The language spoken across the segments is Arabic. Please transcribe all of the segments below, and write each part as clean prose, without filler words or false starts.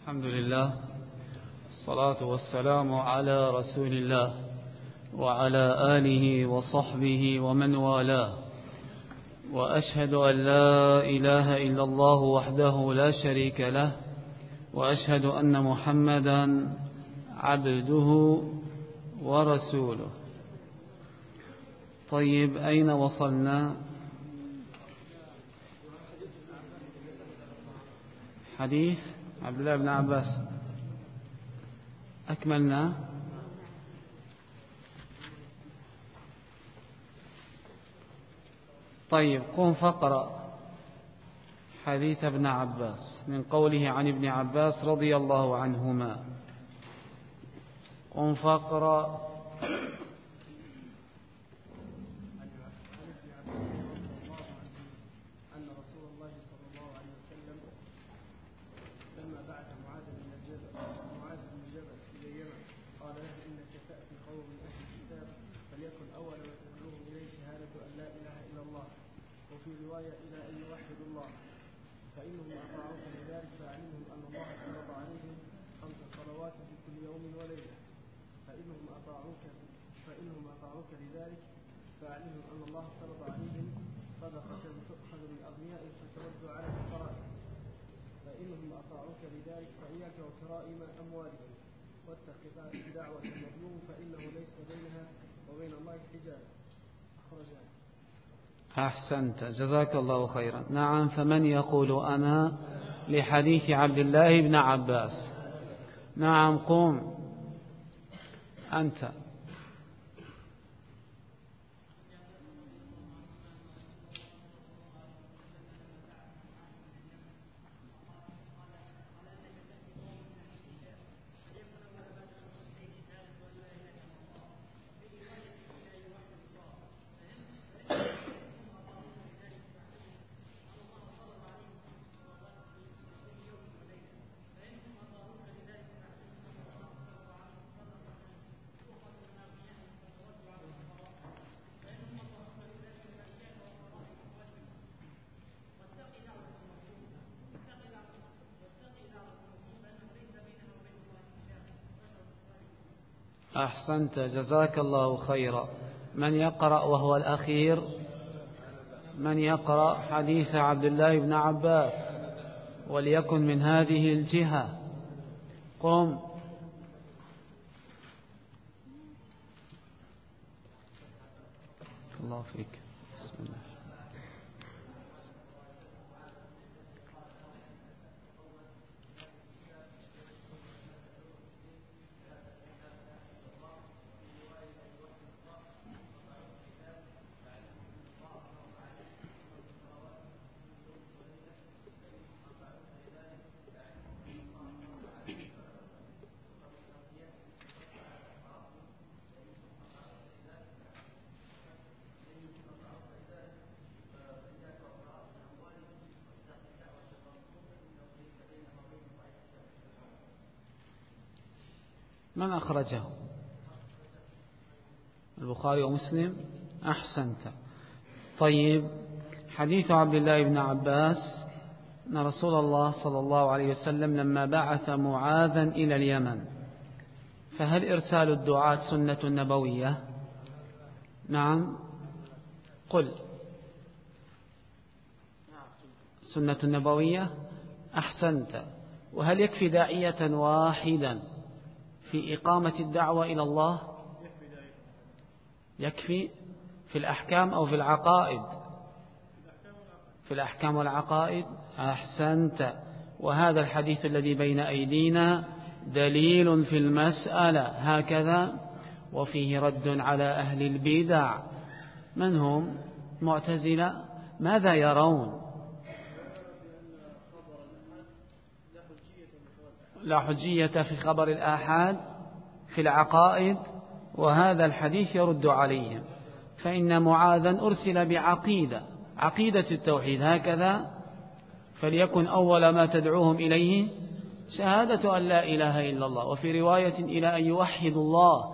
الحمد لله، الصلاة والسلام على رسول الله وعلى آله وصحبه ومن والاه، وأشهد أن لا إله إلا الله وحده لا شريك له، وأشهد أن محمدا عبده ورسوله. طيب، أين وصلنا؟ حديث عبد الله بن عباس أكملنا. طيب، قم فقرأ حديث ابن عباس من قوله عن ابن عباس رضي الله عنهما. قم فقرأ. أحسنت، جزاك الله خيرا. نعم، فمن يقول أنا لحديث عبد الله بن عباس؟ نعم، قم أنت. أحسنت، جزاك الله خيرا. من يقرأ وهو الأخير؟ من يقرأ حديث عبد الله بن عباس وليكن من هذه الجهة؟ قم. الله فيك. بسم الله. من أخرجه؟ البخاري ومسلم. أحسنت. طيب، حديث عبد الله بن عباس أن رسول الله صلى الله عليه وسلم لما بعث معاذا إلى اليمن، فهل إرسال الدعاة سنة نبوية؟ نعم، قل. سنة نبوية. أحسنت. وهل يكفي داعية واحدا في إقامة الدعوة إلى الله؟ يكفي في الأحكام أو في العقائد؟ في الأحكام والعقائد. أحسنت. وهذا الحديث الذي بين أيدينا دليل في المسألة هكذا، وفيه رد على أهل البدع. من هم؟ معتزلة. ماذا يرون؟ لا حجية في خبر الآحاد في العقائد، وهذا الحديث يرد عليهم، فإن معاذا أرسل بعقيدة، عقيدة التوحيد هكذا، فليكن أول ما تدعوهم إليه شهادة أن لا إله إلا الله، وفي رواية إلى أن يوحدوا الله.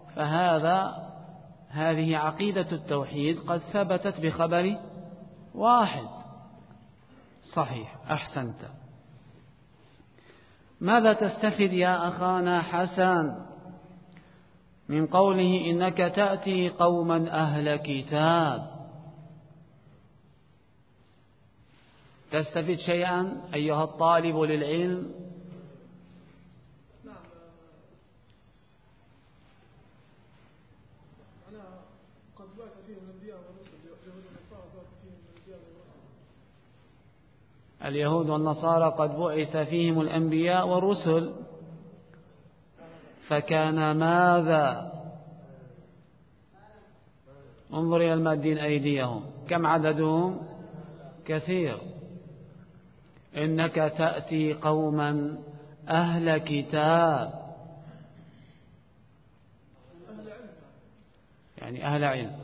هذه عقيدة التوحيد قد ثبتت بخبر واحد. صحيح. أحسنت. ماذا تستفد يا أخانا حسن من قوله إنك تأتي قوما أهل كتاب؟ تستفد شيئا أيها الطالب للعلم؟ اليهود والنصارى قد بعث فيهم الأنبياء والرسل، فكان ماذا؟ انظر إلى المادين أيديهم، كم عددهم؟ كثير. إنك تأتي قوما أهل كتاب، يعني أهل علم.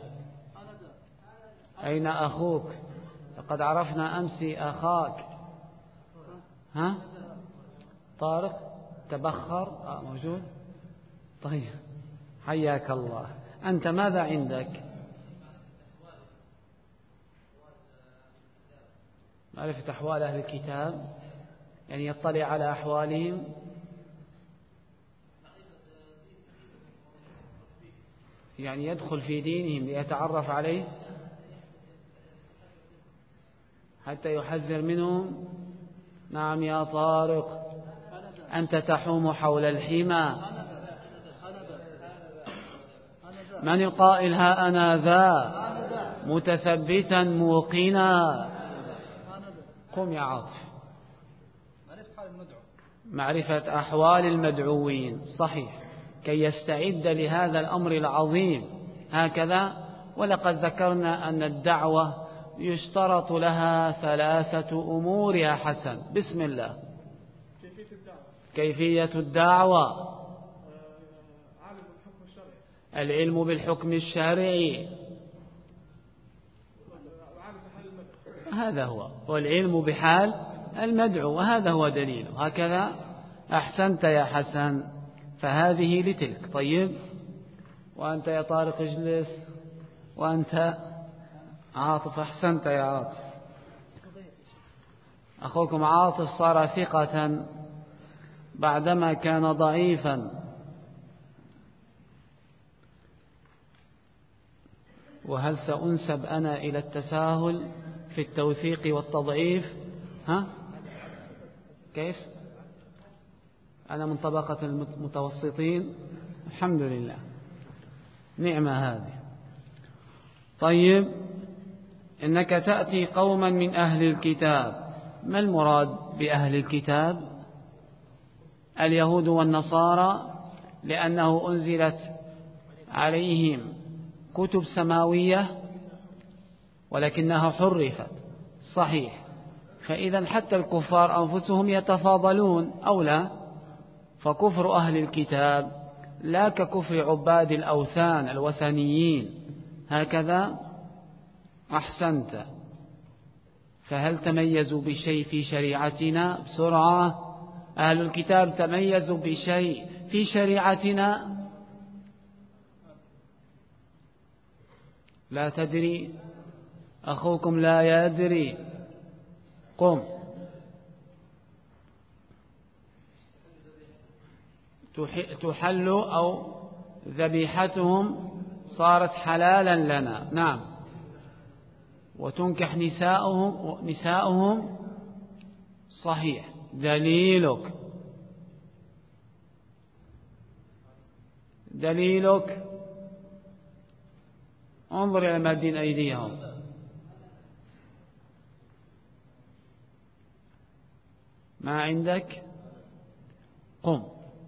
أين أخوك؟ لقد عرفنا أمس أخاك. ها؟ طارق تبخر موجود؟ طيب حياك الله. أنت ماذا عندك؟ معرفة أحوال أهل الكتاب، يعني يطلع على أحوالهم، يعني يدخل في دينهم ليتعرف عليه حتى يحذر منهم. نعم يا طارق، أنت تحوم حول الحمى. من القائل ها أنا ذا متثبتا موقنا؟ قم يا عاطف. معرفة أحوال المدعوين، صحيح، كي يستعد لهذا الأمر العظيم هكذا. ولقد ذكرنا أن الدعوة يشترط لها 3 أمور يا حسن. بسم الله. كيفية الدعوة، العلم بالحكم الشرعي، هذا هو، والعلم بحال المدعو، وهذا هو دليله. هكذا أحسنت يا حسن، فهذه لتلك. طيب، وأنت يا طارق اجلس، وأنت عاطف أحسنت يا عاطف. أخوكم عاطف صار ثقة بعدما كان ضعيفا. وهل سأنسب أنا إلى التساهل في التوثيق والتضعيف؟ ها؟ كيف؟ أنا من طبقة المتوسطين، الحمد لله، نعمة هذه. طيب، إنك تأتي قوما من أهل الكتاب. ما المراد بأهل الكتاب؟ اليهود والنصارى، لأنه أنزلت عليهم كتب سماوية ولكنها حرفت، صحيح. فإذا حتى الكفار أنفسهم يتفاضلون أو لا؟ فكفر أهل الكتاب لا ككفر عباد الأوثان الوثنيين، هكذا. أحسنت. فهل تميزوا بشيء في شريعتنا؟ بسرعة، أهل الكتاب تميزوا بشيء في شريعتنا؟ لا تدري؟ أخوكم لا يدري. قم. تحل أو ذبيحتهم صارت حلالا لنا، نعم. وتنكح نساؤهم، صحيح. دليلك انظر إلى مادين أيديهم. ما عندك؟ قم.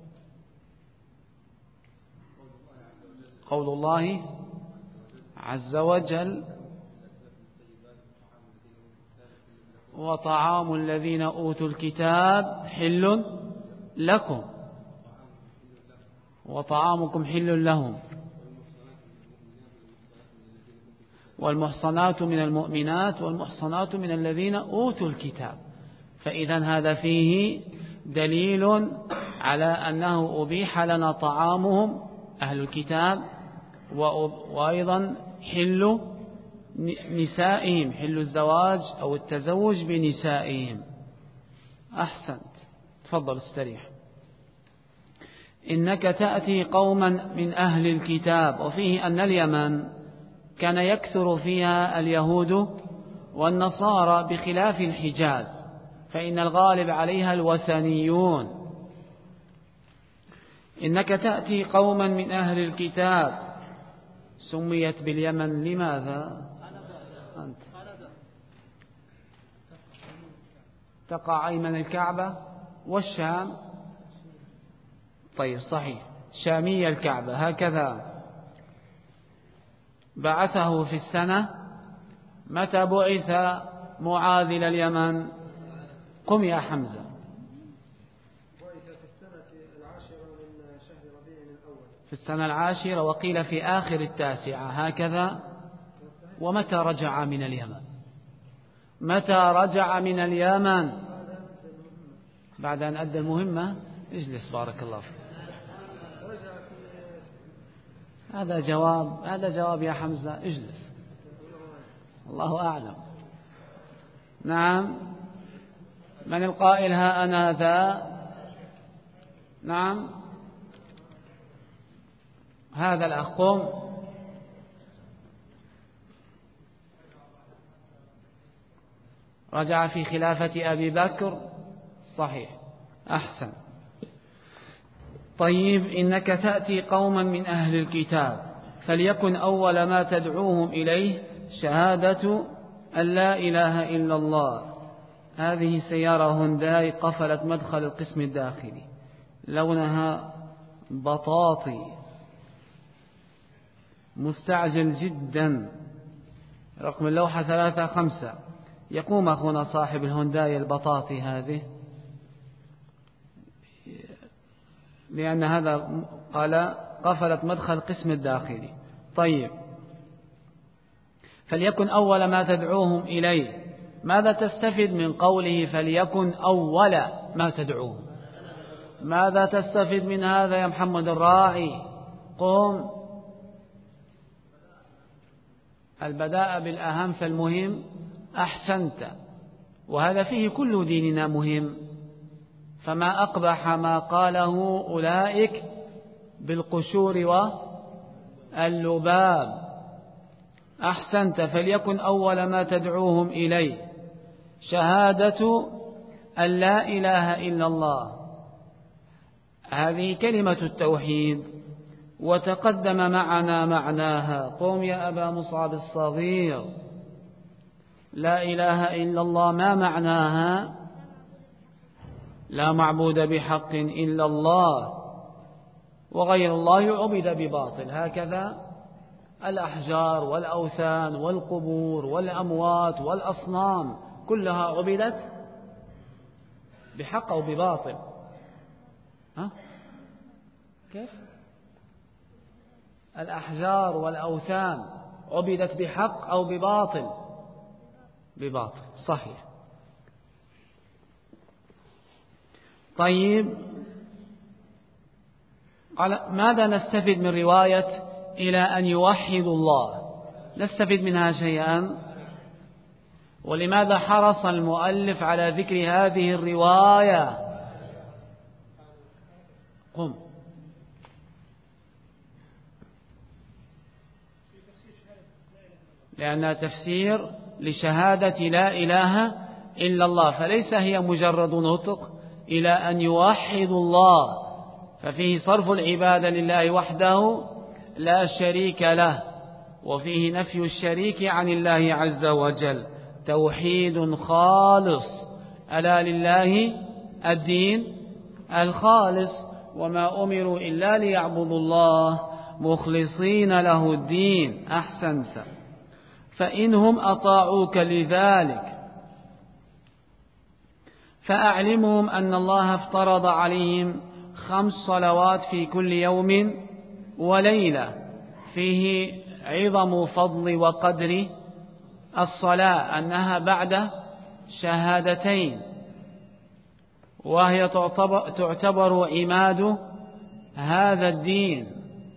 قول الله عز وجل: وطعام الذين أوتوا الكتاب حل لكم وطعامكم حل لهم والمحصنات من المؤمنات والمحصنات من الذين أوتوا الكتاب. فإذا هذا فيه دليل على أنه أبيح لنا طعامهم أهل الكتاب، وأيضا حل نسائهم، حل الزواج أو التزوج بنسائهم. أحسنت، تفضل استريح. إنك تأتي قوما من أهل الكتاب، وفيه أن اليمن كان يكثر فيها اليهود والنصارى بخلاف الحجاز، فإن الغالب عليها الوثنيون. إنك تأتي قوما من أهل الكتاب سميت باليمن لماذا؟ أنت تقع أيمن الكعبة والشام. طيب صحيح، شامية الكعبة. هكذا بعثه في السنة. متى بعث معاذ إلى اليمن؟ قم يا حمزة. في السنة العاشرة، وقيل في آخر التاسعة. هكذا. ومتى رجع من اليمن؟ متى رجع من اليمن؟ بعد أن أدى المهمة. اجلس بارك الله فيك. هذا جواب يا حمزة. اجلس. الله أعلم. نعم. من القائل ها أنا ذا؟ نعم، هذا الأخ. قم. رجع في خلافة أبي بكر. صحيح، أحسن. طيب، إنك تأتي قوما من أهل الكتاب فليكن أول ما تدعوهم إليه شهادة أن لا إله إلا الله. هذه سيارة هونداي قفلت مدخل القسم الداخلي، لونها بطاطي، مستعجل جدا. رقم اللوحة 35. يقوم أخونا صاحب الهونداي البطاطي هذه، لأن هذا قال قفلت مدخل القسم الداخلي. طيب، فليكن أول ما تدعوهم إليه. ماذا تستفيد من قوله فليكن أول ما تدعوهم؟ ماذا تستفيد من هذا يا محمد الراعي؟ قم. البداء بالأهم فالمهم. أحسنت. وهذا فيه كل ديننا مهم، فما أقبح ما قاله أولئك بالقشور واللباب. أحسنت. فليكن أول ما تدعوهم إليه شهادة أن لا إله إلا الله. هذه كلمة التوحيد، وتقدم معنا معناها. قم يا أبا مصعب الصغير. لا إله إلا الله ما معناها؟ لا معبود بحق إلا الله، وغير الله عبد بباطل. هكذا الأحجار والأوثان والقبور والأموات والأصنام كلها عبدت بحق أو بباطل. ها؟ كيف؟ الأحجار والأوثان عبدت بحق أو بباطل؟ بباطل. صحيح. طيب، ماذا نستفيد من رواية إلى أن يوحدوا الله؟ نستفيد منها شيئا. ولماذا حرص المؤلف على ذكر هذه الرواية؟ قم. لأنها تفسير لشهادة لا إله إلا الله، فليس هي مجرد نطق إلى أن يوحدوا الله، ففيه صرف العبادة لله وحده لا شريك له، وفيه نفي الشريك عن الله عز وجل. توحيد خالص. ألا لله الدين الخالص، وما أمروا إلا ليعبدوا الله مخلصين له الدين. أحسنت. فإنهم أطاعوك لذلك فأعلمهم أن الله افترض عليهم 5 صلوات في كل يوم وليلة، فيه عظم فضل وقدر الصلاة، أنها بعد شهادتين، وهي تعتبر عماد هذا الدين.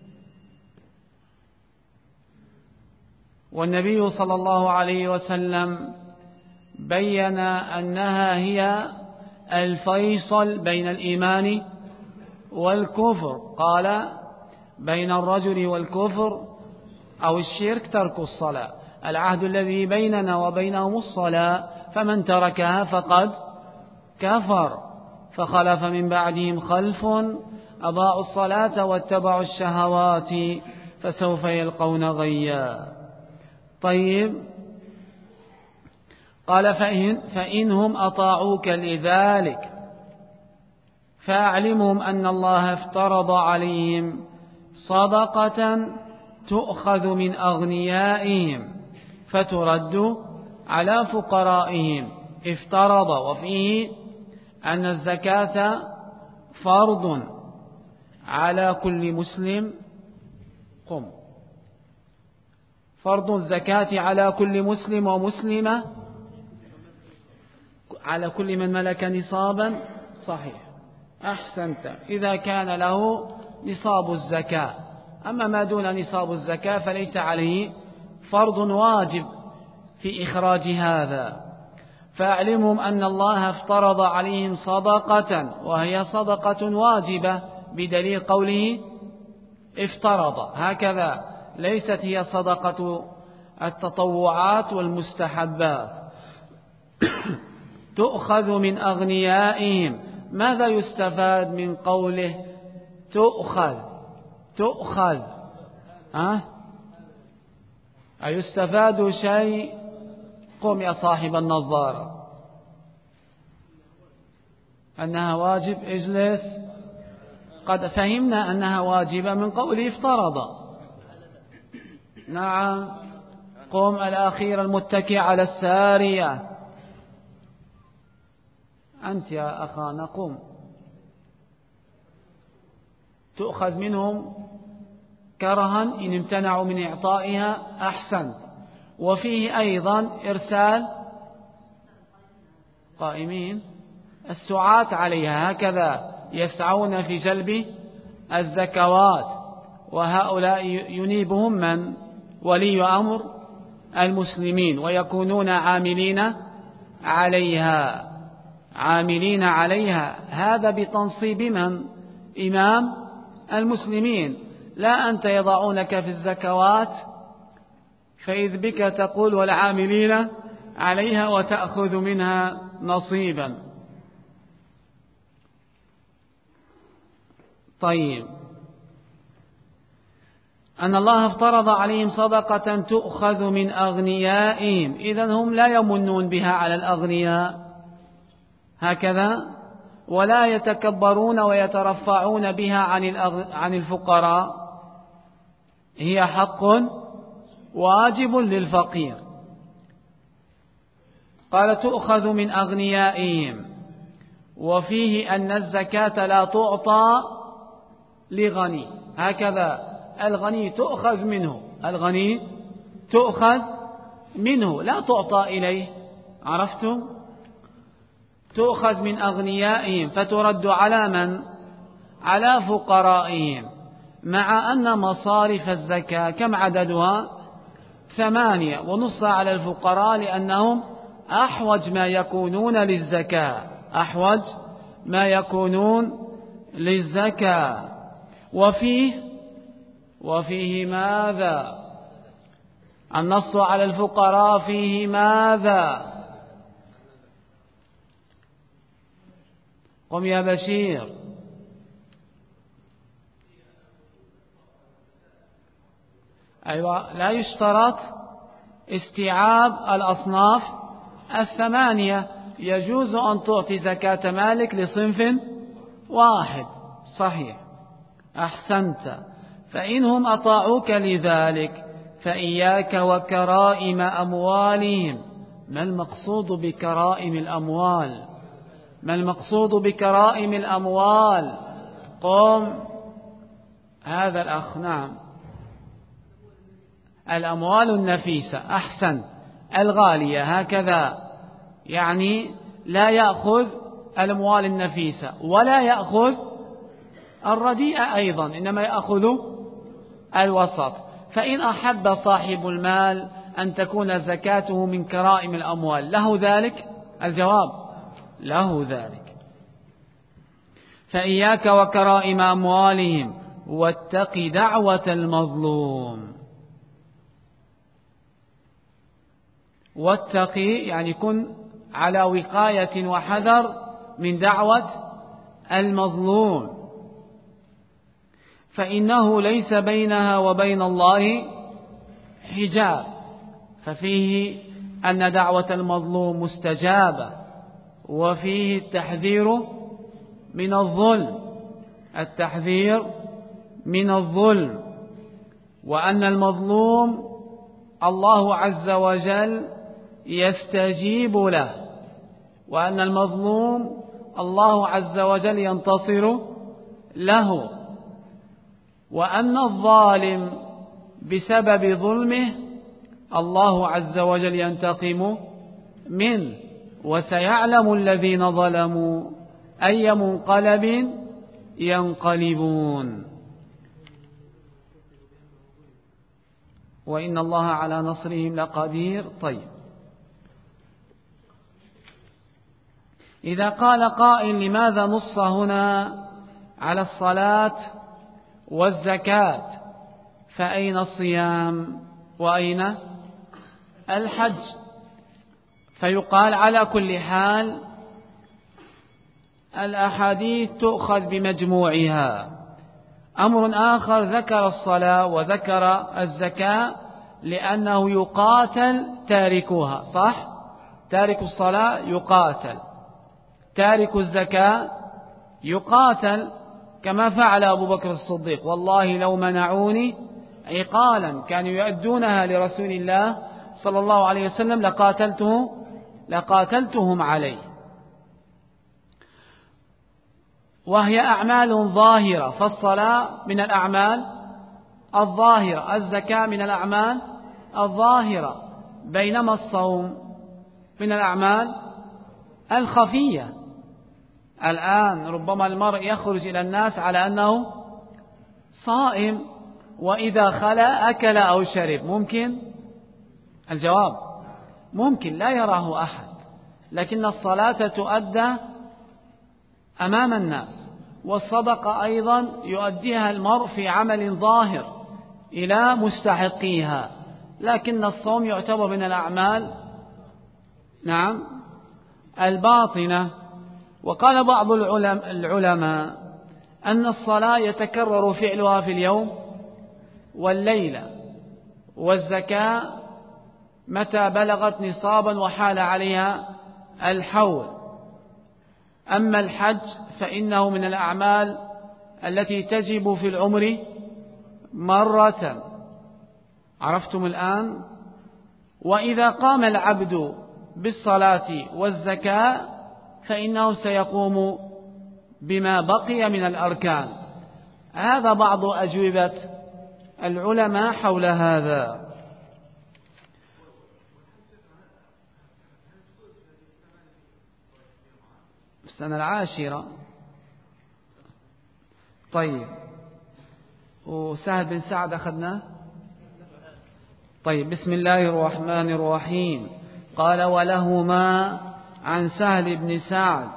والنبي صلى الله عليه وسلم بين أنها هي الفيصل بين الإيمان والكفر. قال بين الرجل والكفر أو الشرك ترك الصلاة، العهد الذي بيننا وبينهم الصلاة، فمن تركها فقد كفر. فخلف من بعدهم خلف أضاعوا الصلاة واتبعوا الشهوات فسوف يلقون غيا. طيب، قال فإنهم أطاعوك لذلك فأعلمهم أن الله افترض عليهم صدقة تؤخذ من أغنيائهم فترد على فقرائهم. افترض، وفيه أن الزكاة فرض على كل مسلم. فرض الزكاة على كل مسلم ومسلمة، على كل من ملك نصابا. صحيح، أحسنت، إذا كان له نصاب الزكاة. أما ما دون نصاب الزكاة فليس عليه فرض واجب في إخراج هذا. فأعلمهم أن الله افترض عليهم صدقة، وهي صدقة واجبة بدليل قوله افترض، هكذا، ليست هي صدقة التطوعات والمستحبات. تؤخذ من أغنيائهم. ماذا يستفاد من قوله تؤخذ؟ أيستفاد شيء؟ قم يا صاحب النظارة. أنها واجب، اجلس. قد فهمنا أنها واجبة من قوله افترض. نعم، قم الأخير المتكئ على السارية. أنت يا أخانا قم. تؤخذ منهم كرها إن امتنعوا من إعطائها. أحسن. وفيه أيضا إرسال قائمين السعاة عليها، هكذا يسعون في جلب الزكوات، وهؤلاء ينيبهم من؟ ولي أمر المسلمين، ويكونون عاملين عليها. هذا بتنصيب من؟ إمام المسلمين. لا أنت يضعونك في الزكوات فإذ بك تقول والعاملين عليها وتأخذ منها نصيبا. طيب، أن الله افترض عليهم صدقة تؤخذ من أغنيائهم، إذن هم لا يمنون بها على الأغنياء هكذا، ولا يتكبرون ويترفعون بها عن الفقراء. هي حق واجب للفقير. قال تؤخذ من أغنيائهم. وفيه أن الزكاة لا تعطى لغني، هكذا الغني تؤخذ منه، لا تعطى إليه. عرفتم؟ تؤخذ من أغنيائهم فترد على من؟ على فقرائهم. مع أن مصارف الزكاة كم عددها؟ 8، ونص على الفقراء لأنهم أحوج ما يكونون للزكاة. وفيه ماذا؟ النص على الفقراء فيه ماذا؟ قم يا بشير. أيوة، لا يشترط استيعاب الأصناف 8. يجوز أن تعطي زكاة مالك لصنف واحد. صحيح، أحسنت. فإنهم أطاعوك لذلك فإياك وكرائم أموالهم. ما المقصود بكرائم الأموال؟ قم هذا الأخ. نعم، الأموال النفيسة. أحسن، الغالية، هكذا، يعني لا يأخذ الأموال النفيسة ولا يأخذ الرديئة أيضا، إنما يأخذ الوسط. فإن أحب صاحب المال أن تكون زكاته من كرائم الأموال له ذلك؟ الجواب له ذلك. فإياك وكرائم أموالهم واتق دعوة المظلوم. واتقي يعني كن على وقاية وحذر من دعوة المظلوم، فإنه ليس بينها وبين الله حجاب، ففيه أن دعوة المظلوم مستجابة، وفيه التحذير من الظلم، التحذير من الظلم، وأن المظلوم الله عز وجل يستجيب له، وأن المظلوم الله عز وجل ينتصر له، وأن الظالم بسبب ظلمه الله عز وجل ينتقم منه، وسيعلم الذين ظلموا أي منقلب ينقلبون، وإن الله على نصرهم لقدير. طيب، إذا قال قائل لماذا نص هنا على الصلاة والزكاة، فأين الصيام وأين الحج؟ فيقال على كل حال الأحاديث تؤخذ بمجموعها. أمر آخر، ذكر الصلاة وذكر الزكاة لأنه يقاتل تاركها، صح؟ تارك الصلاة يقاتل، تارك الزكاة يقاتل، كما فعل أبو بكر الصديق: والله لو منعوني عقالا كانوا يؤدونها لرسول الله صلى الله عليه وسلم لقاتلتهم عليه. وهي أعمال ظاهرة، فالصلاة من الأعمال الظاهرة، الزكاة من الأعمال الظاهرة، بينما الصوم من الأعمال الخفية. الآن ربما المرء يخرج إلى الناس على أنه صائم، وإذا خلا أكل أو شرب، ممكن؟ الجواب ممكن، لا يراه أحد، لكن الصلاة تؤدى أمام الناس، والصدقة أيضا يؤديها المرء في عمل ظاهر إلى مستحقيها، لكن الصوم يعتبر من الأعمال الباطنة. وقال بعض العلماء أن الصلاة يتكرر فعلها في اليوم والليلة، والزكاة متى بلغت نصابا وحال عليها الحول. أما الحج فإنه من الأعمال التي تجب في العمر مرة. عرفتم الآن؟ وإذا قام العبد بالصلاة والزكاة فإنه سيقوم بما بقي من الأركان. هذا بعض أجوبة العلماء حول هذا. السنة 10. طيب، وسهل بن سعد أخذناه. طيب، بسم الله الرحمن الرحيم. قال: ولهما عن سهل بن سعد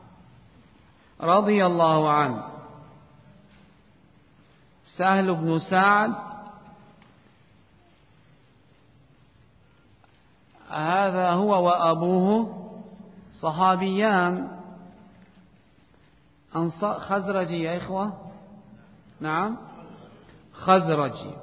رضي الله عنه. سهل بن سعد هذا هو وأبوه صحابيان خزرجي يا إخوة، نعم خزرجي،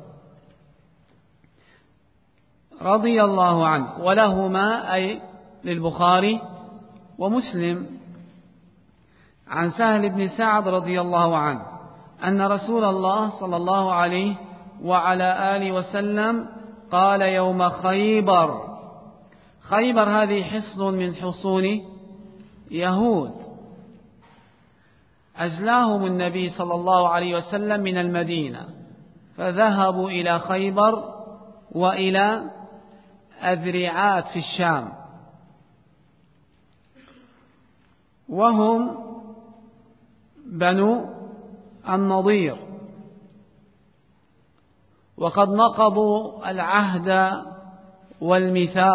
رضي الله عنه. ولهما أي للبخاري ومسلم، عن سهل بن سعد رضي الله عنه أن رسول الله صلى الله عليه وعلى آله وسلم قال يوم خيبر. خيبر هذه حصن من حصون يهود، أجلاهم النبي صلى الله عليه وسلم من المدينة، فذهبوا إلى خيبر وإلى أذرعات في الشام، وهم بنو النضير، وقد نقضوا العهد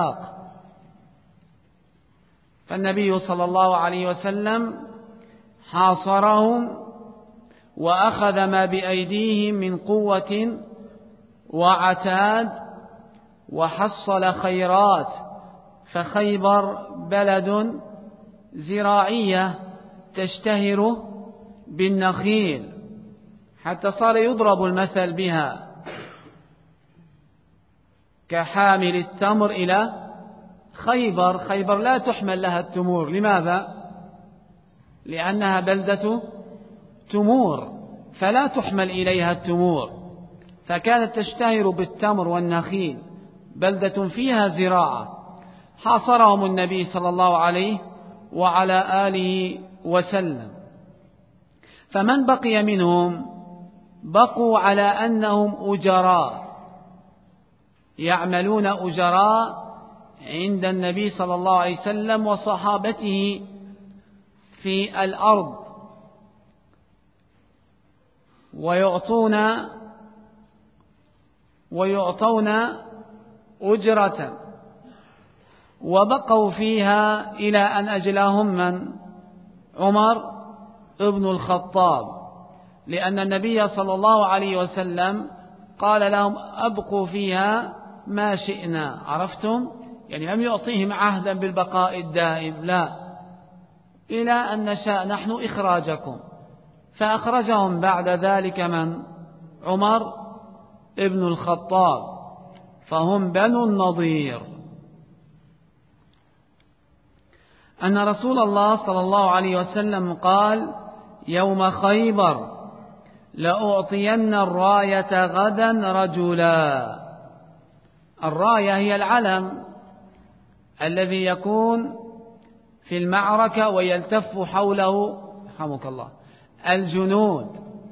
والميثاق. فالنبي صلى الله عليه وسلم حاصرهم وأخذ ما بأيديهم من قوة وعتاد وحصل خيرات، فخيبر بلد زراعية تشتهر بالنخيل حتى صار يضرب المثل بها كحامل التمر إلى خيبر. خيبر لا تحمل لها التمور، لماذا؟ لأنها بلدة تمور فلا تحمل إليها التمور، فكانت تشتهر بالتمر والنخيل، بلدة فيها زراعة. حاصرهم النبي صلى الله عليه وعلى آله وسلم، فمن بقي منهم بقوا على أنهم أجراء، يعملون أجراء عند النبي صلى الله عليه وسلم وصحابته في الأرض، ويعطون أجرة، وبقوا فيها إلى أن أجلاهم من؟ عمر ابن الخطاب، لأن النبي صلى الله عليه وسلم قال لهم أبقوا فيها ما شئنا. عرفتم؟ يعني لم يعطيهم عهدا بالبقاء الدائم، لا، إلى أن نشاء نحن إخراجكم، فأخرجهم بعد ذلك من؟ عمر ابن الخطاب، فهم بنو النضير. أن رسول الله صلى الله عليه وسلم قال يوم خيبر لأعطين الراية غدا رجلا. الراية هي العلم الذي يكون في المعركة ويلتف حوله رحمك الله الجنود،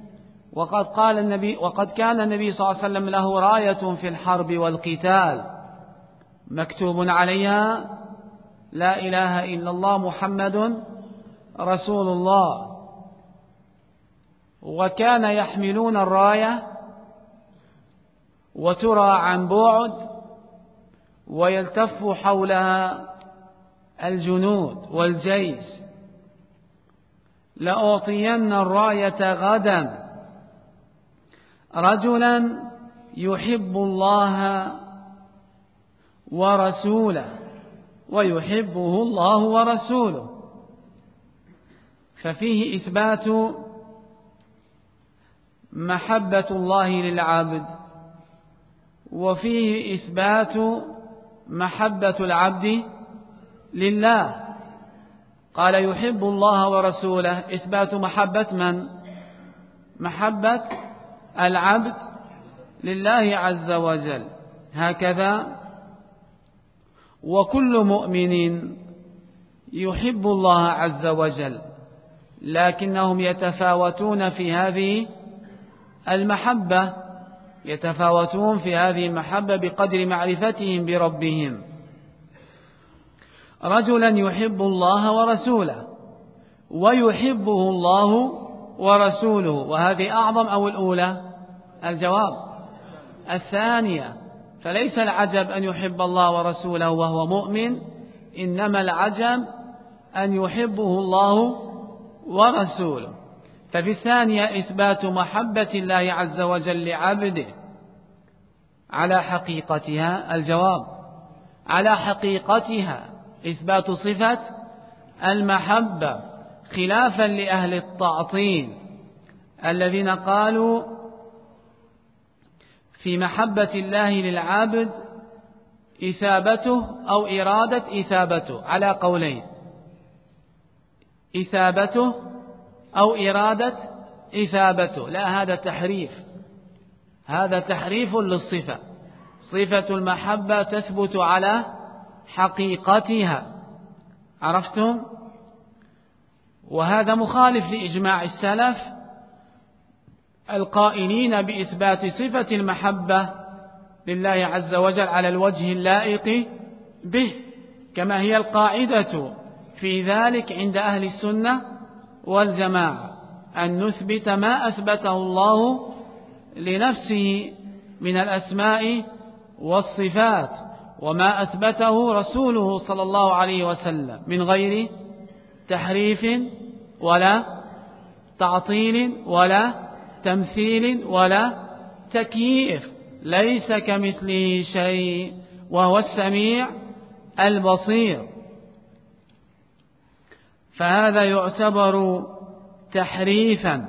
وقد كان النبي صلى الله عليه وسلم له راية في الحرب والقتال مكتوب عليها لا إله إلا الله محمد رسول الله، وكان يحملون الراية وترى عن بعد ويلتف حولها الجنود والجيش. لأعطين الراية غدا رجلا يحب الله ورسوله ويحبه الله ورسوله، ففيه إثبات محبة الله للعبد، وفيه إثبات محبة العبد لله. قال يحب الله ورسوله، إثبات محبة من؟ محبة العبد لله عز وجل. هكذا وكل مؤمن يحب الله عز وجل، لكنهم يتفاوتون في هذه المحبة، يتفاوتون في هذه المحبة بقدر معرفتهم بربهم. رجلا يحب الله ورسوله ويحبه الله ورسوله، وهذه أعظم أو الأولى؟ الجواب الثانية. فليس العجب أن يحب الله ورسوله وهو مؤمن، إنما العجب أن يحبه الله ورسوله. ففي الثانية إثبات محبة الله عز وجل لعبده على حقيقتها. الجواب على حقيقتها، إثبات صفة المحبة، خلافا لأهل التعطيل الذين قالوا في محبة الله للعبد إثابته أو إرادة إثابته، على قولين: إثابته أو إرادة إثابته. لا، هذا تحريف، هذا تحريف للصفة. صفة المحبة تثبت على حقيقتها، عرفتم؟ وهذا مخالف لإجماع السلف القائلين بإثبات صفة المحبة لله عز وجل على الوجه اللائق به، كما هي القاعدة في ذلك عند أهل السنة والجماعة، أن نثبت ما أثبته الله لنفسه من الأسماء والصفات، وما أثبته رسوله صلى الله عليه وسلم من غير تحريف ولا تعطيل ولا تمثيل ولا تكييف، ليس كمثله شيء وهو السميع البصير. فهذا يعتبر تحريفا،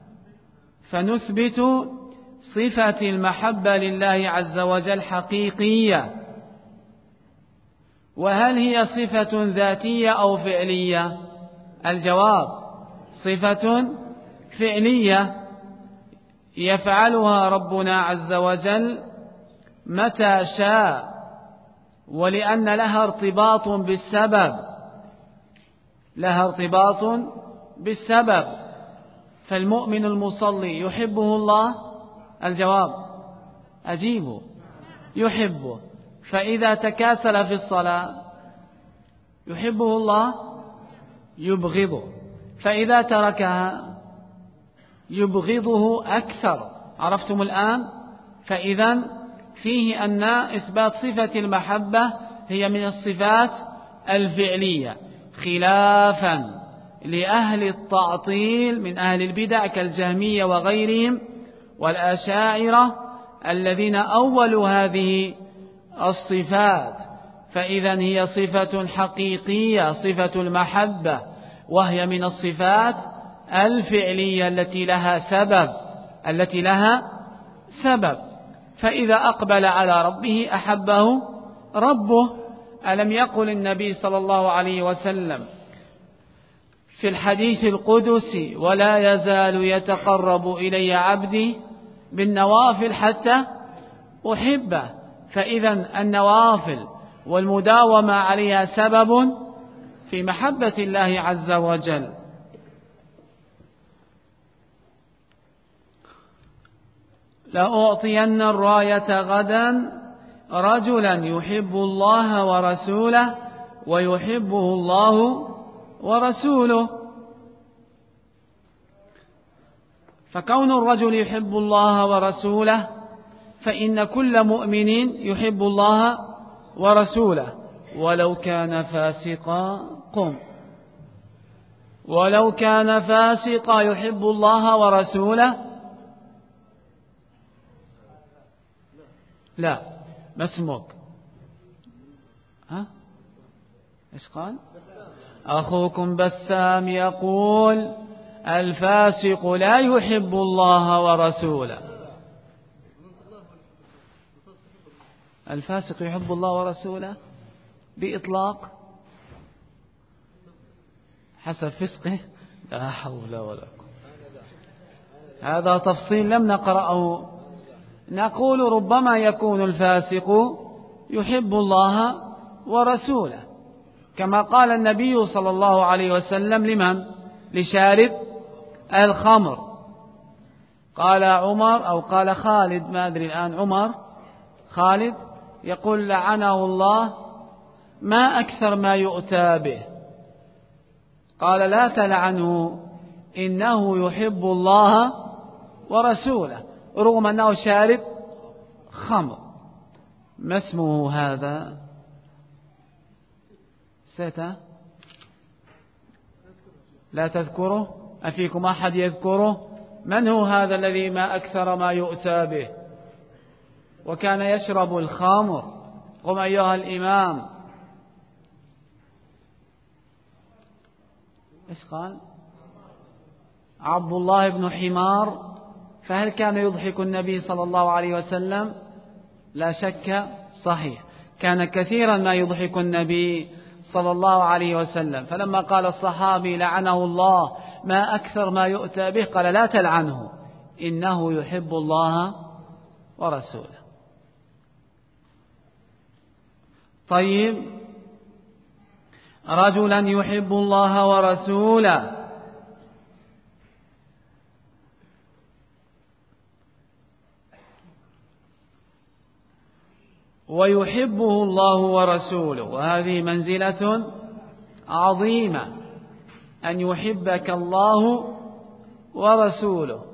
فنثبت صفة المحبة لله عز وجل حقيقية. وهل هي صفة ذاتية أو فعلية؟ الجواب صفة فعلية يفعلها ربنا عز وجل متى شاء، ولأن لها ارتباط بالسبب، لها ارتباط بالسبب. فالمؤمن المصلي يحبه الله؟ الجواب أجيبه يحبه. فإذا تكاسل في الصلاة يحبه الله؟ يبغضه. فإذا تركها يبغضه أكثر. عرفتم الآن؟ فإذا فيه أن إثبات صفة المحبة هي من الصفات الفعلية، خلافا لأهل التعطيل من أهل البدع كالجهمية وغيرهم والأشاعرة الذين أولوا هذه الصفات. فإذا هي صفة حقيقية، صفة المحبة، وهي من الصفات الفعلية التي لها سبب. فإذا أقبل على ربه أحبه ربه. ألم يقل النبي صلى الله عليه وسلم في الحديث القدسي: ولا يزال يتقرب إلي عبدي بالنوافل حتى أحبه؟ فإذا النوافل والمداومة عليها سبب في محبة الله عز وجل. لأعطين الراية غدا رجلا يحب الله ورسوله ويحبه الله ورسوله. فكون الرجل يحب الله ورسوله فإن كل مؤمن يحب الله ورسوله ولو كان فاسقا. ولو كان فاسقا يحب الله ورسوله؟ لا. ما اسمك؟ ايش قال؟ أخوكم بسام يقول: الفاسق لا يحب الله ورسوله. الفاسق يحب الله ورسوله بإطلاق حسب فسقه؟ لا حول ولا قوة. هذا تفصيل لم نقرأه. نقول ربما يكون الفاسق يحب الله ورسوله، كما قال النبي صلى الله عليه وسلم لمن؟ لشارب الخمر. قال عمر أو قال خالد، ما أدري الآن، عمر خالد يقول: لعنه الله ما أكثر ما يؤتى به. قال: لا تلعنه إنه يحب الله ورسوله، رغم أنه شارب خمر. ما اسمه هذا؟ لا تذكره؟ أفيكم أحد يذكره؟ من هو هذا الذي ما أكثر ما يؤتى به وكان يشرب الخمر؟ قم أيها الإمام. إيش قال؟ عبد الله بن حمار. فهل كان يضحك النبي صلى الله عليه وسلم؟ لا شك صحيح، كان كثيرا ما يضحك النبي صلى الله عليه وسلم. فلما قال الصحابي: لعنه الله ما أكثر ما يؤتى به، قال: لا تلعنه إنه يحب الله ورسوله. طيب، رجلا يحب الله ورسوله ويحبه الله ورسوله، وهذه منزلة عظيمة، أن يحبك الله ورسوله.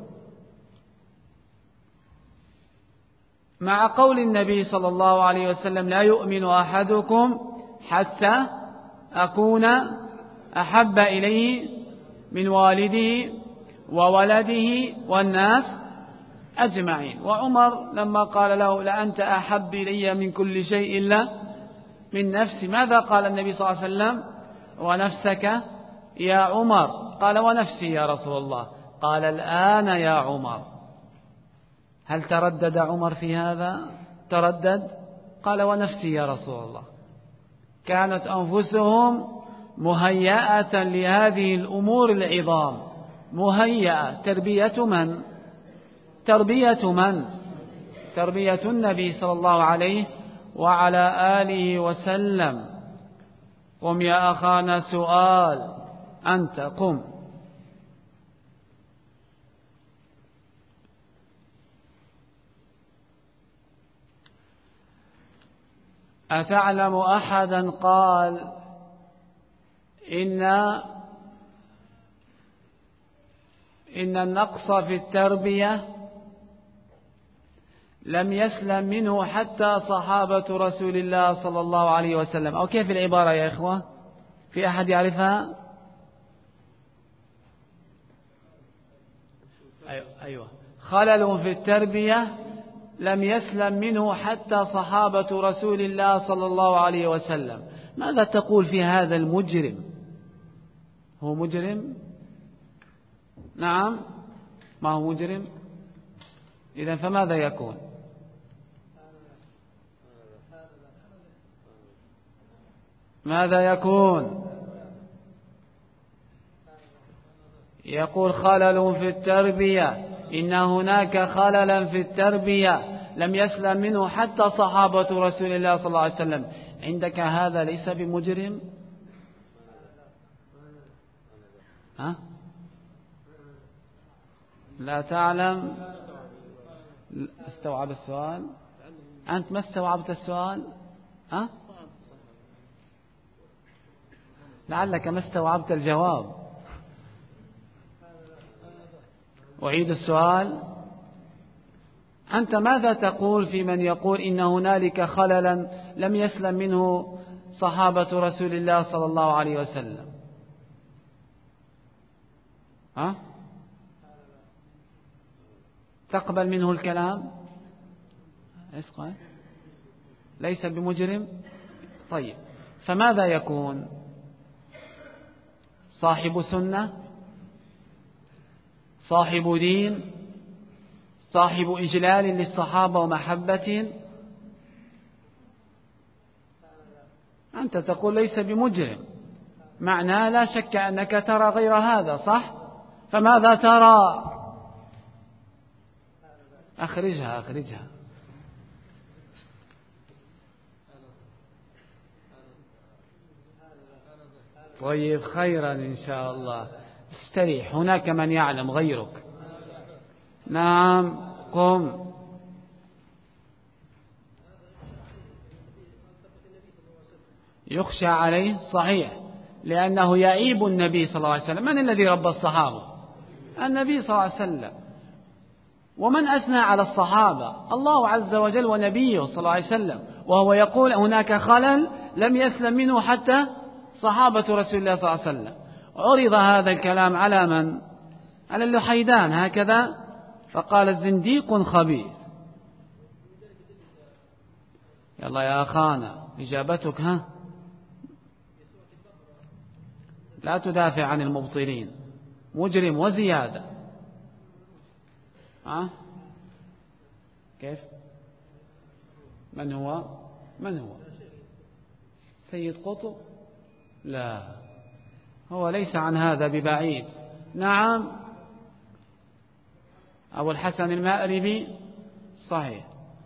مع قول النبي صلى الله عليه وسلم: لا يؤمن أحدكم حتى أكون أحب إليه من والده وولده والناس أجمعين. وعمر لما قال له لأنت أحب إلي من كل شيء إلا من نفسي، ماذا قال النبي صلى الله عليه وسلم؟ ونفسك يا عمر. قال ونفسي يا رسول الله. قال الآن يا عمر. هل تردد عمر في هذا؟ تردد؟ قال ونفسي يا رسول الله. كانت أنفسهم مهيئة لهذه الأمور العظام، مهيئة. تربية من؟ تربية من؟ تربية النبي صلى الله عليه وعلى آله وسلم. قم يا أخانا سؤال، أنت قم. أتعلم أحدا قال إن النقص في التربية لم يسلم منه حتى صحابة رسول الله صلى الله عليه وسلم؟ أو كيف العبارة يا إخوة؟ في أحد يعرفها؟ أيوة. خلل في التربية لم يسلم منه حتى صحابة رسول الله صلى الله عليه وسلم. ماذا تقول في هذا المجرم؟ هو مجرم؟ نعم، ما هو مجرم؟ إذن فماذا يكون؟ ماذا يكون؟ يقول خلل في التربية، إن هناك خللا في التربية لم يسلم منه حتى صحابة رسول الله صلى الله عليه وسلم. عندك هذا ليس بمجرم؟ ها؟ لا تعلم؟ استوعب السؤال؟ أنت ما استوعبت السؤال؟ ها؟ لعلك ما استوعبت الجواب. أعيد السؤال. أنت ماذا تقول في من يقول إن هنالك خللا لم يسلم منه صحابة رسول الله صلى الله عليه وسلم؟ ها؟ تقبل منه الكلام؟ ليس بمجرم؟ طيب، فماذا يكون؟ صاحب سنة، صاحب دين، صاحب إجلال للصحابة ومحبة. أنت تقول ليس بمجرم، معناه لا شك أنك ترى غير هذا، صح؟ فماذا ترى؟ أخرجها. طيب، خيرا إن شاء الله. استريح، هناك من يعلم غيرك. نعم، قم. يخشى عليه، صحيح، لأنه يعيب النبي صلى الله عليه وسلم. من الذي ربى الصحابة؟ النبي صلى الله عليه وسلم. ومن أثنى على الصحابة؟ الله عز وجل ونبيه صلى الله عليه وسلم. وهو يقول هناك خلل لم يسلم منه حتى صحابة رسول الله صلى الله عليه وسلم. عرض هذا الكلام على من؟ على اللحيدان هكذا، فقال زنديق خبيث. يلا يا أخانا، إجابتك. ها؟ لا تدافع عن المبطلين، مجرم وزيادة. كيف؟ من هو؟ سيد قطب؟ لا، هو ليس عن هذا ببعيد. نعم، أبو الحسن المأربي، صحيح.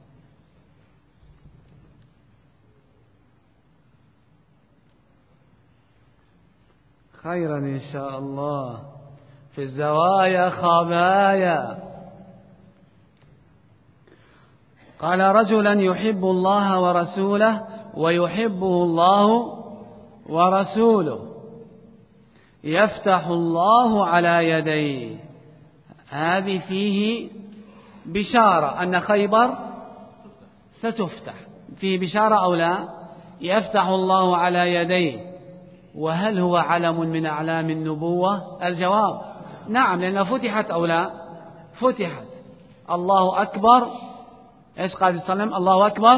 خيرا إن شاء الله. في الزوايا خبايا. قال رجلا يحب الله ورسوله ويحبه الله ورسوله، يفتح الله على يديه. هذه فيه بشارة أن خيبر ستفتح، فيه بشارة أو لا؟ يفتح الله على يديه. وهل هو علم من أعلام النبوة؟ الجواب نعم، لأنها فتحت أو لا فتحت. الله أكبر، إيش قال صلى الله عليه وسلم؟ الله أكبر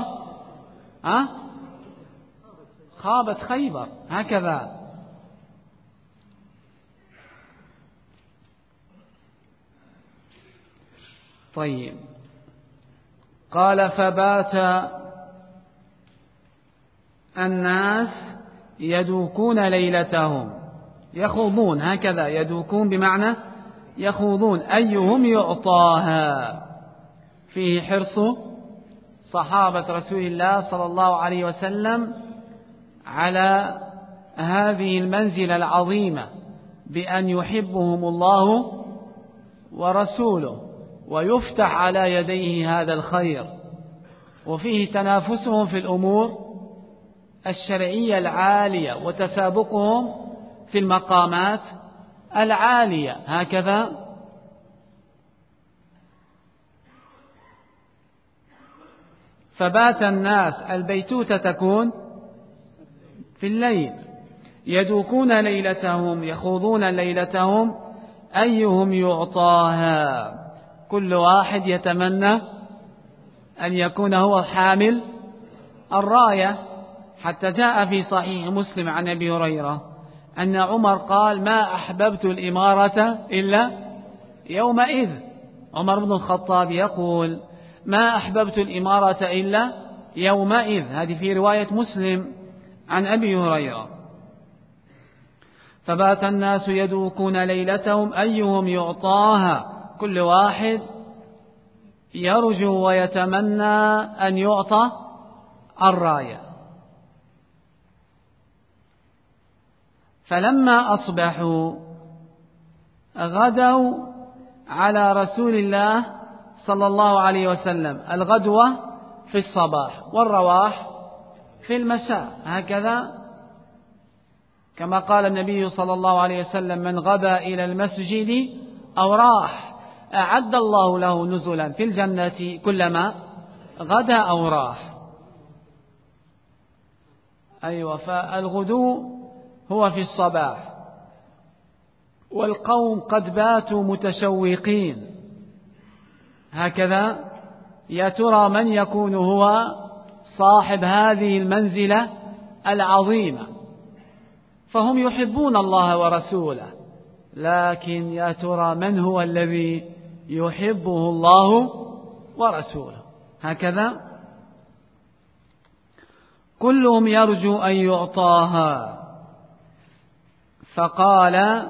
خابت خيبر، هكذا. طيب، قال فبات الناس يدوكون ليلتهم، يخوضون، هكذا يدوكون بمعنى يخوضون، أيهم يعطاها. فيه حرص صحابة رسول الله صلى الله عليه وسلم على هذه المنزلة العظيمة بأن يحبهم الله ورسوله ويفتح على يديه هذا الخير. وفيه تنافسهم في الأمور الشرعية العالية وتسابقهم في المقامات العالية، هكذا. فبات الناس، البيتوتة تكون في الليل، يدوكون ليلتهم، يخوضون ليلتهم، أيهم يعطاها، كل واحد يتمنى أن يكون هو حامل الراية. حتى جاء في صحيح مسلم عن أبي هريرة أن عمر قال: ما أحببت الإمارة إلا يومئذ. عمر بن الخطاب يقول: ما أحببت الإمارة إلا يومئذ. هذه في رواية مسلم عن أبي هريرة. فبات الناس يدوكون ليلتهم، أيهم يعطاها، كل واحد يرجو ويتمنى أن يعطى الراية. فلما أصبحوا غدوا على رسول الله صلى الله عليه وسلم، الغدوة في الصباح والرواح في المساء، هكذا كما قال النبي صلى الله عليه وسلم: من غدا إلى المسجد أو راح أعد الله له نزلا في الجنة كلما غدا أو راح. أيوة، فالغدو هو في الصباح، والقوم قد باتوا متشوقين، هكذا. يا ترى من يكون هو صاحب هذه المنزلة العظيمة؟ فهم يحبون الله ورسوله، لكن يا ترى من هو الذي يحبه الله ورسوله؟ هكذا كلهم يرجو أن يعطاها. فقال: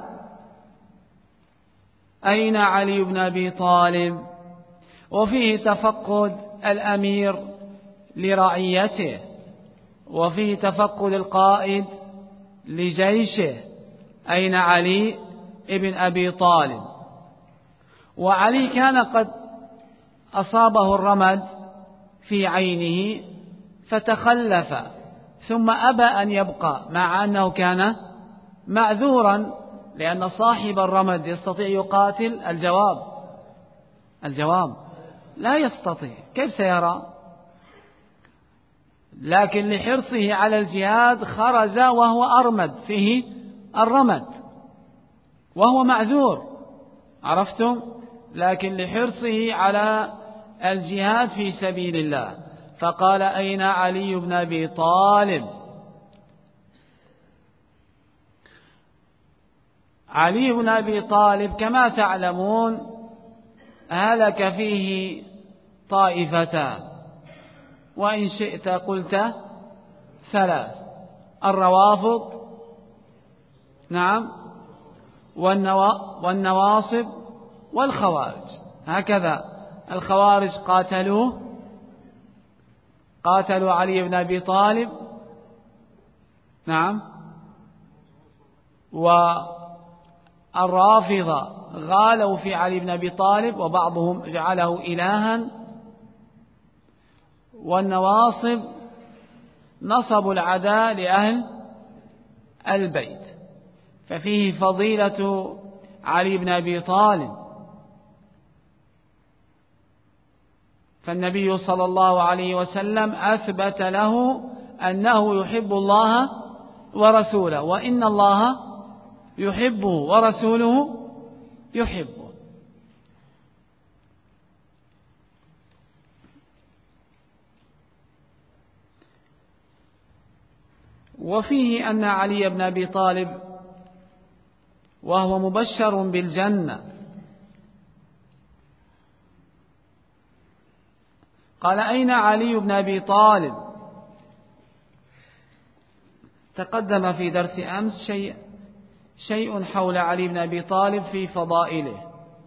أين علي بن أبي طالب؟ وفيه تفقد الأمير لرعيته، وفيه تفقد القائد لجيشه. أين علي ابن أبي طالب؟ وعلي كان قد أصابه الرمد في عينه فتخلف، ثم أبى أن يبقى، مع أنه كان معذورا، لأن صاحب الرمد يستطيع يقاتل. الجواب لا يستطيع، كيف سيرى؟ لكن لحرصه على الجهاد خرج وهو أرمد، فيه الرمد وهو معذور، عرفتم؟ لكن لحرصه على الجهاد في سبيل الله. فقال: أين علي بن أبي طالب؟ علي بن أبي طالب كما تعلمون هلك فيه طائفتان، وإن شئت قلت ثلاث: الروافض، نعم، والنواصب والخوارج، هكذا. الخوارج قاتلوا علي بن أبي طالب، نعم، والرافضة غالوا في علي بن أبي طالب، وبعضهم جعله إلها، والنواصب نصبوا العداء لأهل البيت. ففيه فضيلة علي بن أبي طالب. فالنبي صلى الله عليه وسلم أثبت له أنه يحب الله ورسوله، وإن الله يحبه ورسوله يحبه. وفيه أن علي بن أبي طالب وهو مبشر بالجنة قال: أين علي بن أبي طالب؟ تقدم في درس أمس شيء حول علي بن أبي طالب في فضائله،